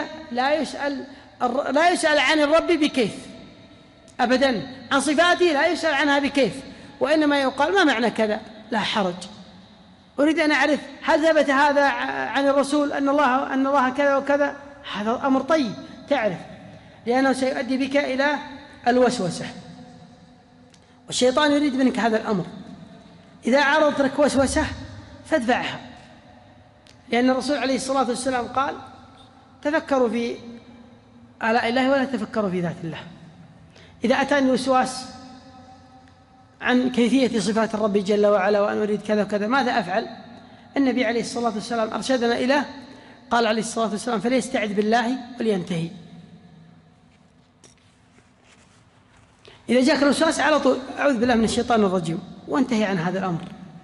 لا يسأل عن الرب بكيف أبدا، عن صفاته لا يسأل عنها بكيف، وإنما يقال ما معنى كذا، لا حرج. أريد أن أعرف هل ثبت هذا عن الرسول أن الله كذا وكذا، هذا أمر طيب تعرف، لأنه سيؤدي بك إلى الوسوسة، والشيطان يريد منك هذا الأمر. إذا عرضت لك وسوسة فادفعها، لأن الرسول عليه الصلاة والسلام قال تفكروا في آلاء الله ولا تفكروا في ذات الله. إذا أتاني وسواس عن كيفية صفات الرب جل وعلا وأن أريد كذا وكذا ماذا أفعل؟ النبي عليه الصلاة والسلام أرشدنا إليه، قال عليه الصلاة والسلام فليستعذ بالله ولينتهي. إذا جاءك الوسواس على طول أعوذ بالله من الشيطان الرجيم وانتهي عن هذا الأمر.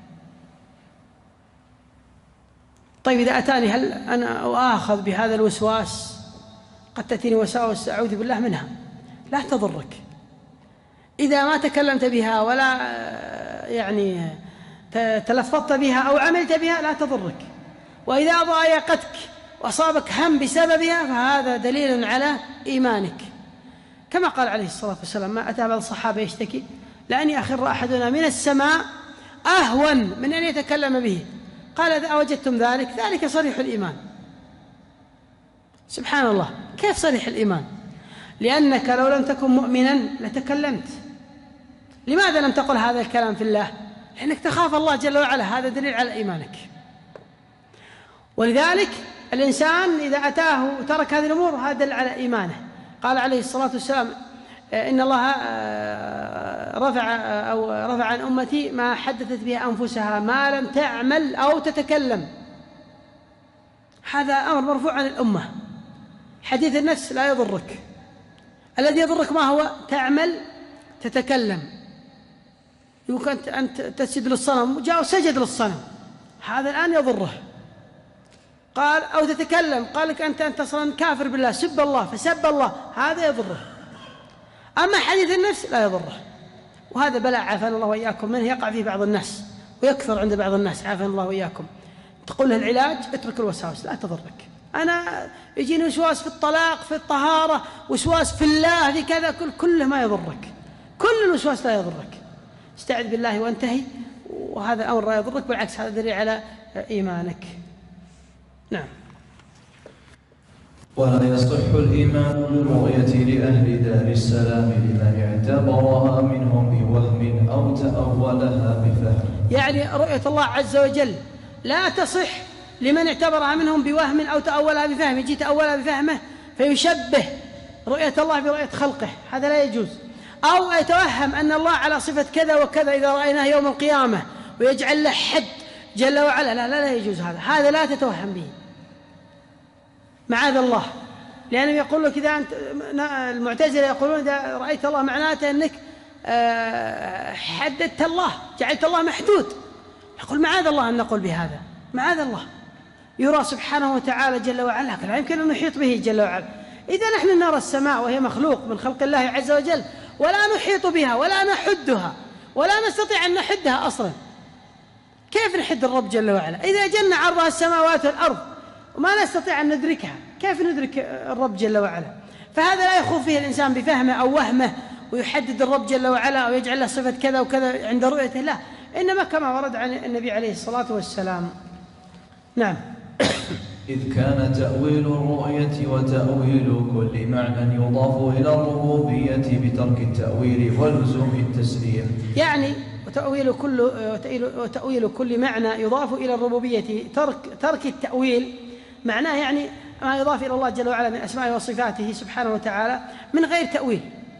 طيب إذا أتاني هل أنا أؤاخذ بهذا الوسواس؟ قد تأتيني وساوس أعوذ بالله منها، لا تضرك. إذا ما تكلمت بها ولا يعني تلفظت بها أو عملت بها لا تضرك، وإذا ضايقتك وأصابك هم بسببها فهذا دليل على إيمانك، كما قال عليه الصلاة والسلام ما أتى بعض الصحابة يشتكي لأن يخر أحدنا من السماء أهون من أن يتكلم به، قال إذا أوجدتم ذلك صريح الإيمان. سبحان الله، كيف صريح الإيمان؟ لأنك لو لم تكن مؤمنا لتكلمت. لماذا لم تقل هذا الكلام في الله؟ لأنك تخاف الله جل وعلا، هذا دليل على إيمانك. ولذلك الإنسان إذا أتاه وترك هذه الأمور هذا دليل على إيمانه. قال عليه الصلاة والسلام إن الله رفع عن أمتي ما حدثت به أنفسها ما لم تعمل أو تتكلم، هذا أمر مرفوع عن الأمة. حديث النفس لا يضرك، الذي يضرك ما هو؟ تعمل تتكلم. يمكن أن تسجد للصنم وجاء وسجد للصنم، هذا الآن يضره. قال أو تتكلم، قال لك أنت أصلا كافر بالله، سب الله فسب الله، هذا يضره. أما حديث النفس لا يضره، وهذا بلاء عافانا الله وإياكم منه يقع فيه بعض الناس ويكثر عند بعض الناس عافانا الله وإياكم. تقول له العلاج اترك الوساوس، لا تضرك. أنا يجيني وسواس في الطلاق، في الطهارة، وسواس في الله، في كذا، كله ما يضرك، كل الوسواس لا يضرك. استعذ بالله وانتهي، وهذا الأمر لا يضرك، بالعكس هذا دليل على إيمانك. نعم. ولا يصح الإيمان بالرؤية لأهل دار السلام لمن اعتبرها منهم بوهم أو تأولها بفهم. يعني رؤية الله عز وجل لا تصح لمن اعتبرها منهم بوهم أو تأولها بفهم، يجي تأولها بفهمه فيشبه رؤية الله برؤية خلقه، هذا لا يجوز. أو يتوهم أن الله على صفة كذا وكذا إذا رأيناه يوم القيامة ويجعل له حد جل وعلا، لا يجوز هذا لا تتوهم به، معاذ الله. لأنهم يقول لك إذا أنت المعتزلة يقولون إذا رأيت الله معناته أنك حددت الله، جعلت الله محدود. يقول معاذ الله أن نقول بهذا، معاذ الله، يرى سبحانه وتعالى جل وعلا لكن لا يمكن أن نحيط به جل وعلا. إذا نحن نرى السماء وهي مخلوق من خلق الله عز وجل ولا نحيط بها ولا نحدها ولا نستطيع أن نحدها أصلا، كيف نحد الرب جل وعلا؟ إذا جن عرضها السماوات والأرض وما نستطيع أن ندركها، كيف ندرك الرب جل وعلا؟ فهذا لا يخوض فيه الإنسان بفهمه أو وهمه ويحدد الرب جل وعلا أو يجعل له صفة كذا وكذا عند رؤيته، لا، إنما كما ورد عن النبي عليه الصلاة والسلام. نعم. إذ كان تأويل الرؤية وتأويل كل معنى يضاف إلى الربوبية بترك التأويل ولزوم التسليم. يعني وتأويل كل معنى يضاف إلى الربوبية، ترك التأويل معناه يعني ما يضاف إلى الله جل وعلا من أسمائه وصفاته سبحانه وتعالى من غير تأويل،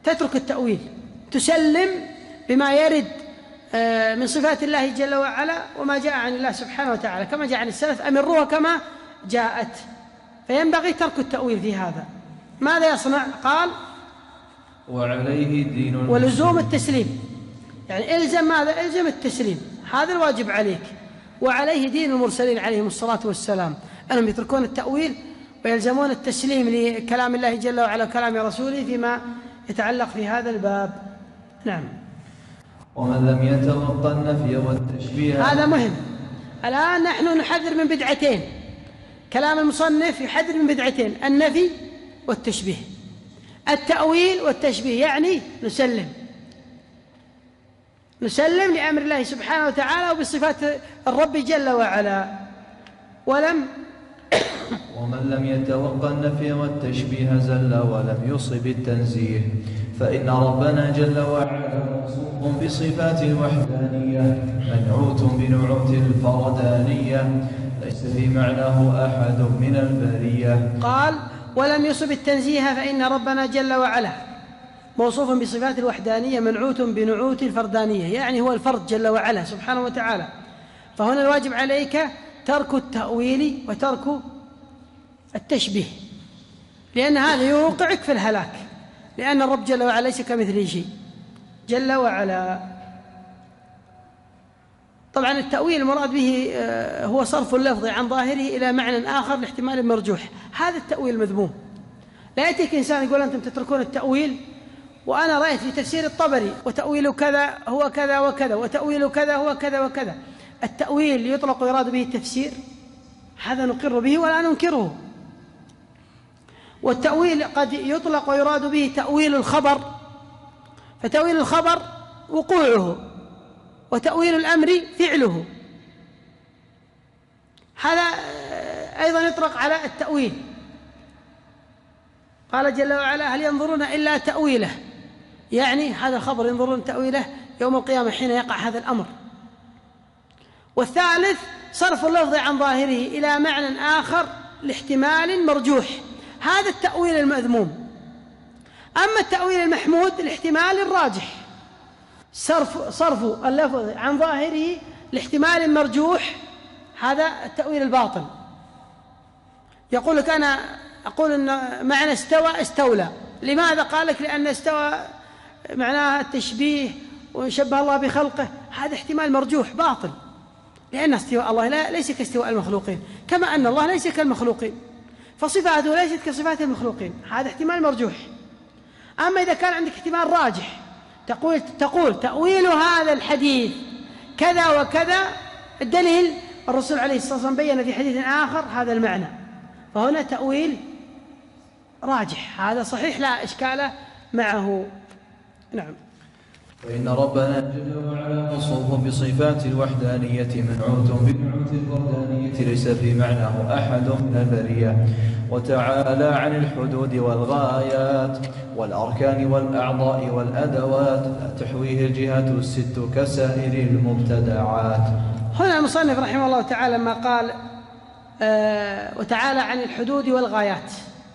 تترك التأويل، تسلم بما يرد من صفات الله جل وعلا وما جاء عن الله سبحانه وتعالى كما جاء عن السلف، أمروها كما جاءت. فينبغي ترك التأويل في هذا. ماذا يصنع؟ قال وعليه دين ولزوم التسليم، يعني إلزم ماذا؟ إلزم التسليم، هذا الواجب عليك. وعليه دين المرسلين عليهم الصلاة والسلام، أنهم يتركون التأويل ويلزمون التسليم لكلام الله جل وعلا وكلام رسوله فيما يتعلق في هذا الباب. نعم. ومن لم يتوقع النفي والتشبيه، هذا مهم. الآن نحن نحذر من بدعتين، كلام المصنف يحذر من بدعتين: النفي والتشبيه. التأويل والتشبيه يعني نسلم لأمر الله سبحانه وتعالى وبصفات الرب جل وعلا. ومن لم يتوقع النفي والتشبيه زل ولم يصب التنزيه، فإن ربنا جل وعلا موصوف بصفات الوحدانية منعوت بنعوت الفردانية، ليس في معناه أحد من البرية. قال ولم يصب التنزيه، فإن ربنا جل وعلا موصوف بصفات الوحدانية منعوت بنعوت الفردانية، يعني هو الفرد جل وعلا سبحانه وتعالى. فهنا الواجب عليك ترك التأويل وترك التشبيه، لأن هذا يوقعك في الهلاك، لأن الرب جل وعلا ليس كمثله شيء جل وعلا. طبعا التأويل المراد به هو صرف اللفظ عن ظاهره إلى معنى آخر لاحتمال مرجوح، هذا التأويل مذموم. لا يأتيك إنسان يقول أنتم تتركون التأويل وأنا رأيت في تفسير الطبري وتأويل كذا هو كذا وكذا وتأويل كذا هو كذا وكذا. التأويل يطلق ويراد به التفسير، هذا نقر به ولا ننكره. والتأويل قد يطلق ويراد به تأويل الخبر، فتأويل الخبر وقوعه، وتأويل الأمر فعله، هذا أيضا يطلق على التأويل. قال جل وعلا هل ينظرون إلا تأويله، يعني هذا الخبر ينظرون تأويله يوم القيامة حين يقع هذا الأمر. والثالث صرف اللفظ عن ظاهره إلى معنى آخر لاحتمال مرجوح، هذا التأويل المذموم. أما التأويل المحمود الاحتمال الراجح، صرف اللفظ عن ظاهره لاحتمال مرجوح، هذا التأويل الباطل. يقول لك أنا أقول أن معنى استوى استولى، لماذا؟ قال لك لأن استوى معناها التشبيه وشبه الله بخلقه، هذا احتمال مرجوح باطل، لأن استواء الله ليس كاستواء المخلوقين، كما أن الله ليس كالمخلوقين، فصفاته ليست كصفات المخلوقين، هذا احتمال مرجوح. أما إذا كان عندك احتمال راجح تقول تأويل هذا الحديث كذا وكذا، الدليل الرسول عليه الصلاة والسلام بيّن في حديث آخر هذا المعنى، فهنا تأويل راجح، هذا صحيح لا إشكال معه. نعم. فإن ربنا جل وعلا موصوف بصفات الوحدانية منعوت بنعوت الفردانية ليس في معناه أحد من البرية، وتعالى عن الحدود والغايات والأركان والأعضاء والأدوات لا تحويه الجهات الست كسائر المبتدعات. هنا المصنف رحمه الله تعالى ما قال وتعالى عن الحدود والغايات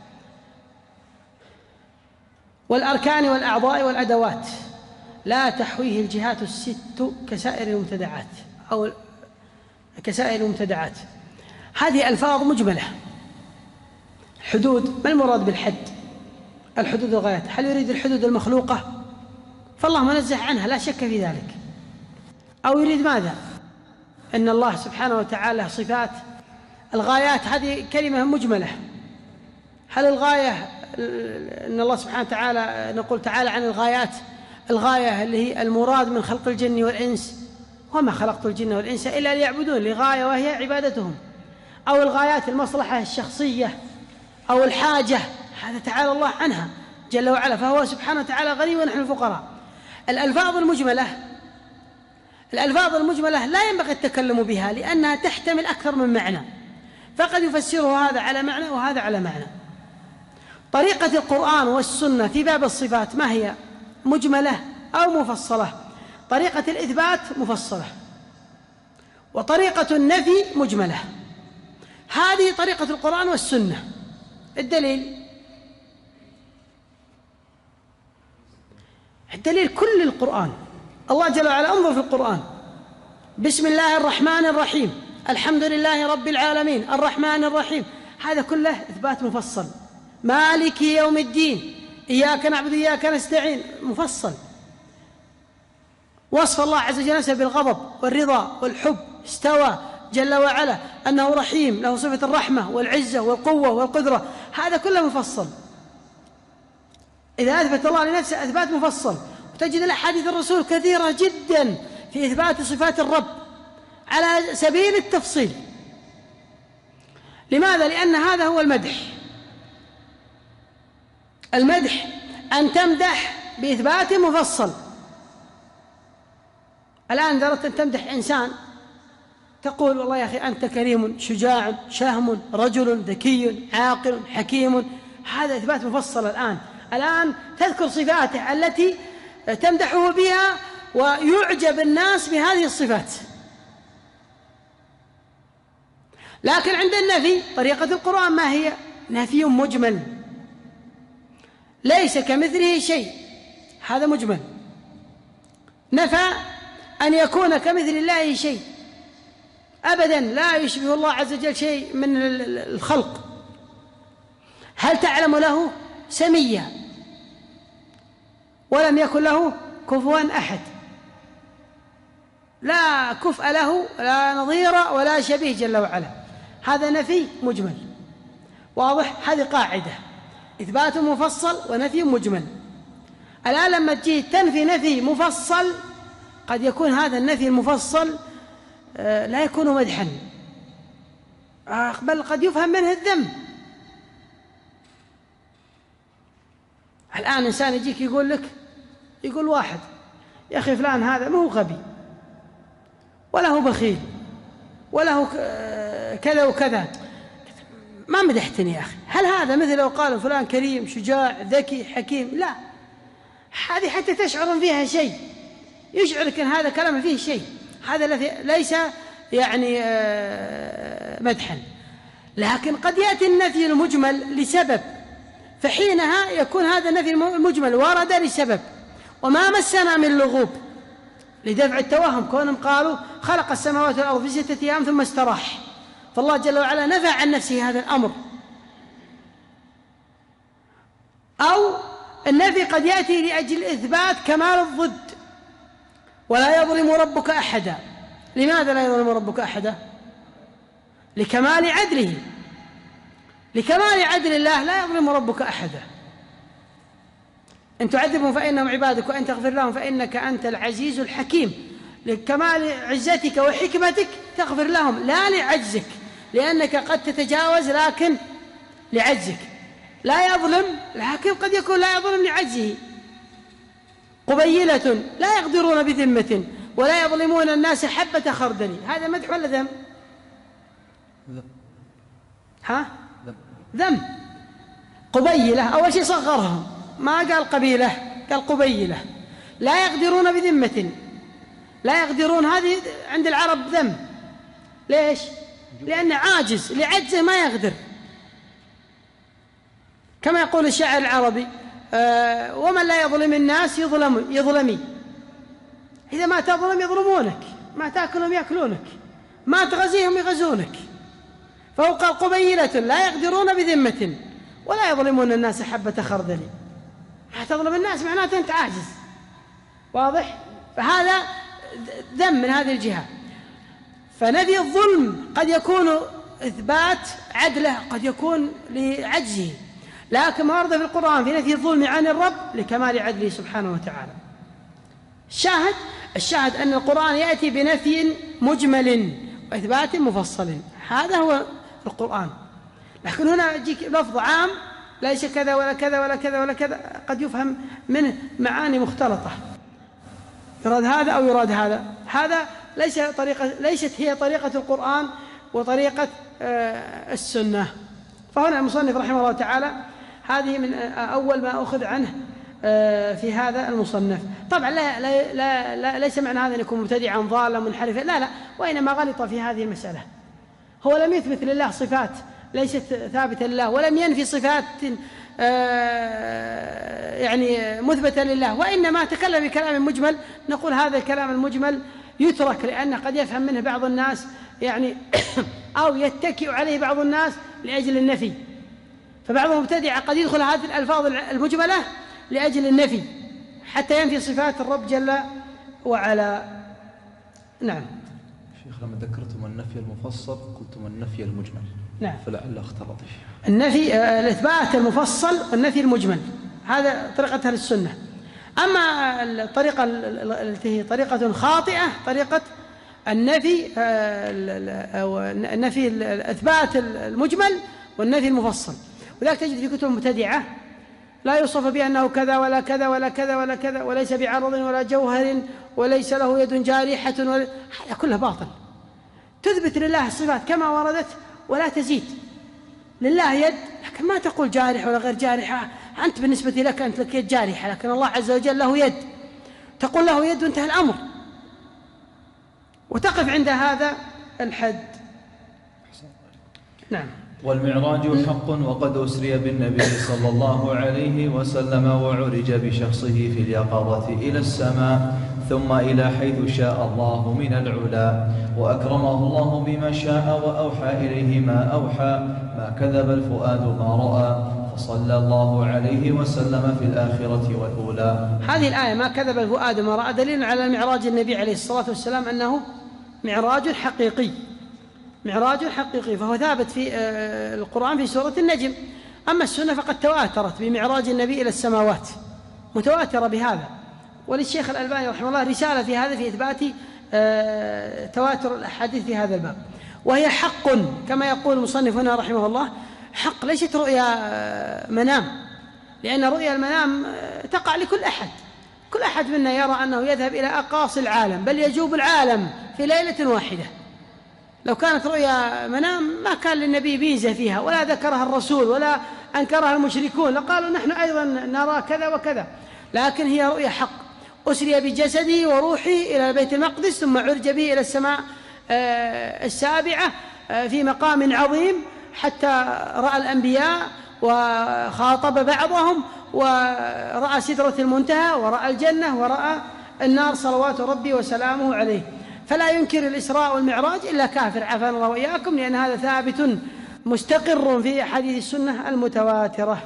والأركان والأعضاء والأدوات لا تحويه الجهات الست كسائر المبتدعات أو كسائر المبتدعات، هذه ألفاظ مجملة. حدود، ما المراد بالحد؟ الحدود والغايات، هل يريد الحدود المخلوقة؟ فالله منزه عنها لا شك في ذلك، أو يريد ماذا؟ أن الله سبحانه وتعالى صفات. الغايات هذه كلمة مجملة، هل الغاية أن الله سبحانه وتعالى نقول تعالى عن الغايات، الغاية اللي هي المراد من خلق الجن والإنس، وما خلقت الجن والإنس إلا ليعبدون، لغاية وهي عبادتهم، أو الغايات المصلحة الشخصية أو الحاجة، هذا تعالى الله عنها جل وعلا، فهو سبحانه وتعالى غني ونحن الفقراء. الألفاظ المجملة لا ينبغي التكلم بها، لأنها تحتمل أكثر من معنى، فقد يفسره هذا على معنى وهذا على معنى. طريقة القرآن والسنة في باب الصفات ما هي؟ مجملة أو مفصلة. طريقة الإثبات مفصلة، وطريقة النفي مجملة. هذه طريقة القرآن والسنة. الدليل الدليل كل القرآن. الله جل وعلا، انظر في القرآن: بسم الله الرحمن الرحيم، الحمد لله رب العالمين، الرحمن الرحيم، هذا كله إثبات مفصل. مالك يوم الدين، إياك نعبد وإياك نستعين، مفصل. وصف الله عز وجل نفسه بالغضب والرضا والحب، استوى جل وعلا أنه رحيم، له صفة الرحمة والعزة والقوة والقدرة، هذا كله مفصل. إذا أثبت الله لنفسه إثبات مفصل، وتجد الأحاديث الرسول كثيرة جدا في إثبات صفات الرب على سبيل التفصيل. لماذا؟ لأن هذا هو المدح. المدح أن تمدح بإثبات مفصل. الآن إذا أردت أن تمدح إنسان تقول: والله يا أخي أنت كريم، شجاع، شهم، رجل ذكي، عاقل، حكيم، هذا إثبات مفصل. الآن تذكر صفاته التي تمدحه بها ويعجب الناس بهذه الصفات. لكن عند النفي طريقة القرآن ما هي؟ نفي مجمل، ليس كمثله شيء، هذا مجمل. نفى أن يكون كمثل الله شيء أبدا، لا يشبه الله عز وجل شيء من الخلق. هل تعلم له سميا؟ ولم يكن له كفوا أحد، لا كفء له، لا نظير ولا شبيه جل وعلا. هذا نفي مجمل، واضح؟ هذه قاعدة: إثبات مفصل ونفي مجمل. الآن لما تجي تنفي نفي مفصل، قد يكون هذا النفي المفصل لا يكون مدحا، بل قد يفهم منه الذم. الآن إنسان يجيك يقول لك، يقول واحد: يا أخي فلان هذا ما هو غبي ولا هو بخيل ولا هو كذا وكذا، ما مدحتني يا أخي. هل هذا مثل لو قال فلان كريم، شجاع، ذكي، حكيم؟ لا، هذه حتى تشعر فيها شيء، يشعرك أن هذا كلام فيه شيء، هذا ليس يعني مدحا. لكن قد يأتي النفي المجمل لسبب، فحينها يكون هذا النفي المجمل ورد لسبب، وما مسنا من لغوب، لدفع التوهم. كونهم قالوا خلق السماوات والأرض في 6 أيام ثم استراح، فالله جل وعلا نفى عن نفسه هذا الأمر. أو النفي قد يأتي لأجل إثبات كمال الضد: ولا يظلم ربك أحدا. لماذا لا يظلم ربك أحدا؟ لكمال عدله، لكمال عدل الله لا يظلم ربك أحدا. إن تعذبهم فإنهم عبادك وإن تغفر لهم فإنك أنت العزيز الحكيم. لكمال عزتك وحكمتك تغفر لهم، لا لعجزك، لأنك قد تتجاوز لكن لعجزك. لا يظلم، لكن قد يكون لا يظلم لعجزه. قبيلة لا يقدرون بذمة ولا يظلمون الناس حبة خردل، هذا مدح ولا ذم؟ ها؟ ذم. قبيلة أول شيء صغرهم، ما قال قبيلة، قال قبيلة. لا يقدرون بذمة، لا يقدرون، هذه عند العرب ذم. ليش؟ لأنه عاجز، لعجزه ما يقدر. كما يقول الشاعر العربي: ومن لا يظلم الناس يظلمي. إذا ما تظلم يظلمونك، ما تأكلهم يأكلونك، ما تغزيهم يغزونك. فهو قال قبيلة لا يقدرون بذمة ولا يظلمون الناس حبة خردل. ما تظلم الناس معناته أنت عاجز، واضح؟ فهذا ذم من هذه الجهة. فنفي الظلم قد يكون إثبات عدله، قد يكون لعجزه، لكن ما ورد في القرآن في نفي الظلم عن الرب لكمال عدله سبحانه وتعالى. الشاهد أن القرآن يأتي بنفي مجمل وإثبات مفصل، هذا هو القرآن. لكن هنا يجيك لفظ عام ليس كذا ولا كذا ولا كذا ولا كذا، قد يفهم منه معاني مختلطة، يراد هذا أو يراد هذا. هذا ليست هي طريقة القرآن وطريقة السنة. فهنا المصنف رحمه الله تعالى هذه من أول ما أخذ عنه في هذا المصنف. طبعا ليس معنى هذا أن يكون مبتدعا ضالا منحرفا، لا، وإنما غلط في هذه المسألة. هو لم يثبت لله صفات ليست ثابتة لله، ولم ينفي صفات يعني مثبتة لله، وإنما تكلم بكلام مجمل، نقول هذا الكلام المجمل يترك، لأن قد يفهم منه بعض الناس يعني أو يتكئ عليه بعض الناس لأجل النفي، فبعض المبتدعة قد يدخل هذه الألفاظ المجملة لأجل النفي حتى ينفي صفات الرب جل وعلا. نعم. شيخ، لما ذكرتم النفي المفصل قلتم النفي المجمل. نعم. فلعل اختلط فيه. النفي الإثبات المفصل والنفي المجمل، هذا طريقة أهل السنة. أما الطريقة التي هي طريقة خاطئة طريقة النفي أو النفي الإثبات المجمل والنفي المفصل، وذلك تجد في كتب المبتدعة لا يوصف بأنه كذا ولا كذا ولا كذا ولا كذا، وليس بعرض ولا جوهر، وليس له يد جارحة، هذا كله باطل. تثبت لله الصفات كما وردت ولا تزيد. لله يد، لكن ما تقول جارح ولا غير جارحة، أنت بالنسبة لك أنت لك يد جارحة، لكن الله عز وجل له يد، تقول له يد وانتهى الأمر، وتقف عند هذا الحد. نعم. والمعراج حق، وقد أسري بالنبي صلى الله عليه وسلم وعرج بشخصه في اليقظة إلى السماء، ثم إلى حيث شاء الله من العلا، وأكرمه الله بما شاء وأوحى إليه ما أوحى، ما كذب الفؤاد ما رأى، فصلى الله عليه وسلم في الآخرة والأولى. هذه الآية ما كذب الفؤاد ما رأى دليل على معراج النبي عليه الصلاة والسلام أنه معراج حقيقي، معراج حقيقي، فهو ثابت في القرآن في سورة النجم. أما السنة فقد تواترت بمعراج النبي إلى السماوات، متواترة بهذا، وللشيخ الألباني رحمه الله رسالة في هذا في إثبات تواتر الأحاديث في هذا الباب، وهي حق كما يقول المصنف هنا رحمه الله، حق ليست رؤيا منام، لأن رؤيا المنام تقع لكل أحد، كل أحد منا يرى أنه يذهب إلى أقاصي العالم، بل يجوب العالم في ليلة واحدة. لو كانت رؤيا منام ما كان للنبي ميزة فيها، ولا ذكرها الرسول ولا أنكرها المشركون، لقالوا نحن أيضا نرى كذا وكذا، لكن هي رؤيا حق. أسري بجسده وروحي إلى بيت المقدس، ثم عرج به إلى السماء السابعة في مقام عظيم، حتى رأى الأنبياء وخاطب بعضهم، ورأى سدرة المنتهى، ورأى الجنة، ورأى النار صلوات ربي وسلامه عليه. فلا ينكر الإسراء والمعراج إلا كافر، عافانا الله وإياكم، لأن هذا ثابت مستقر في أحاديث السنة المتواترة.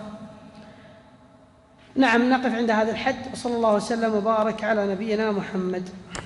نعم، نقف عند هذا الحد، وصلى الله وسلم وبارك على نبينا محمد.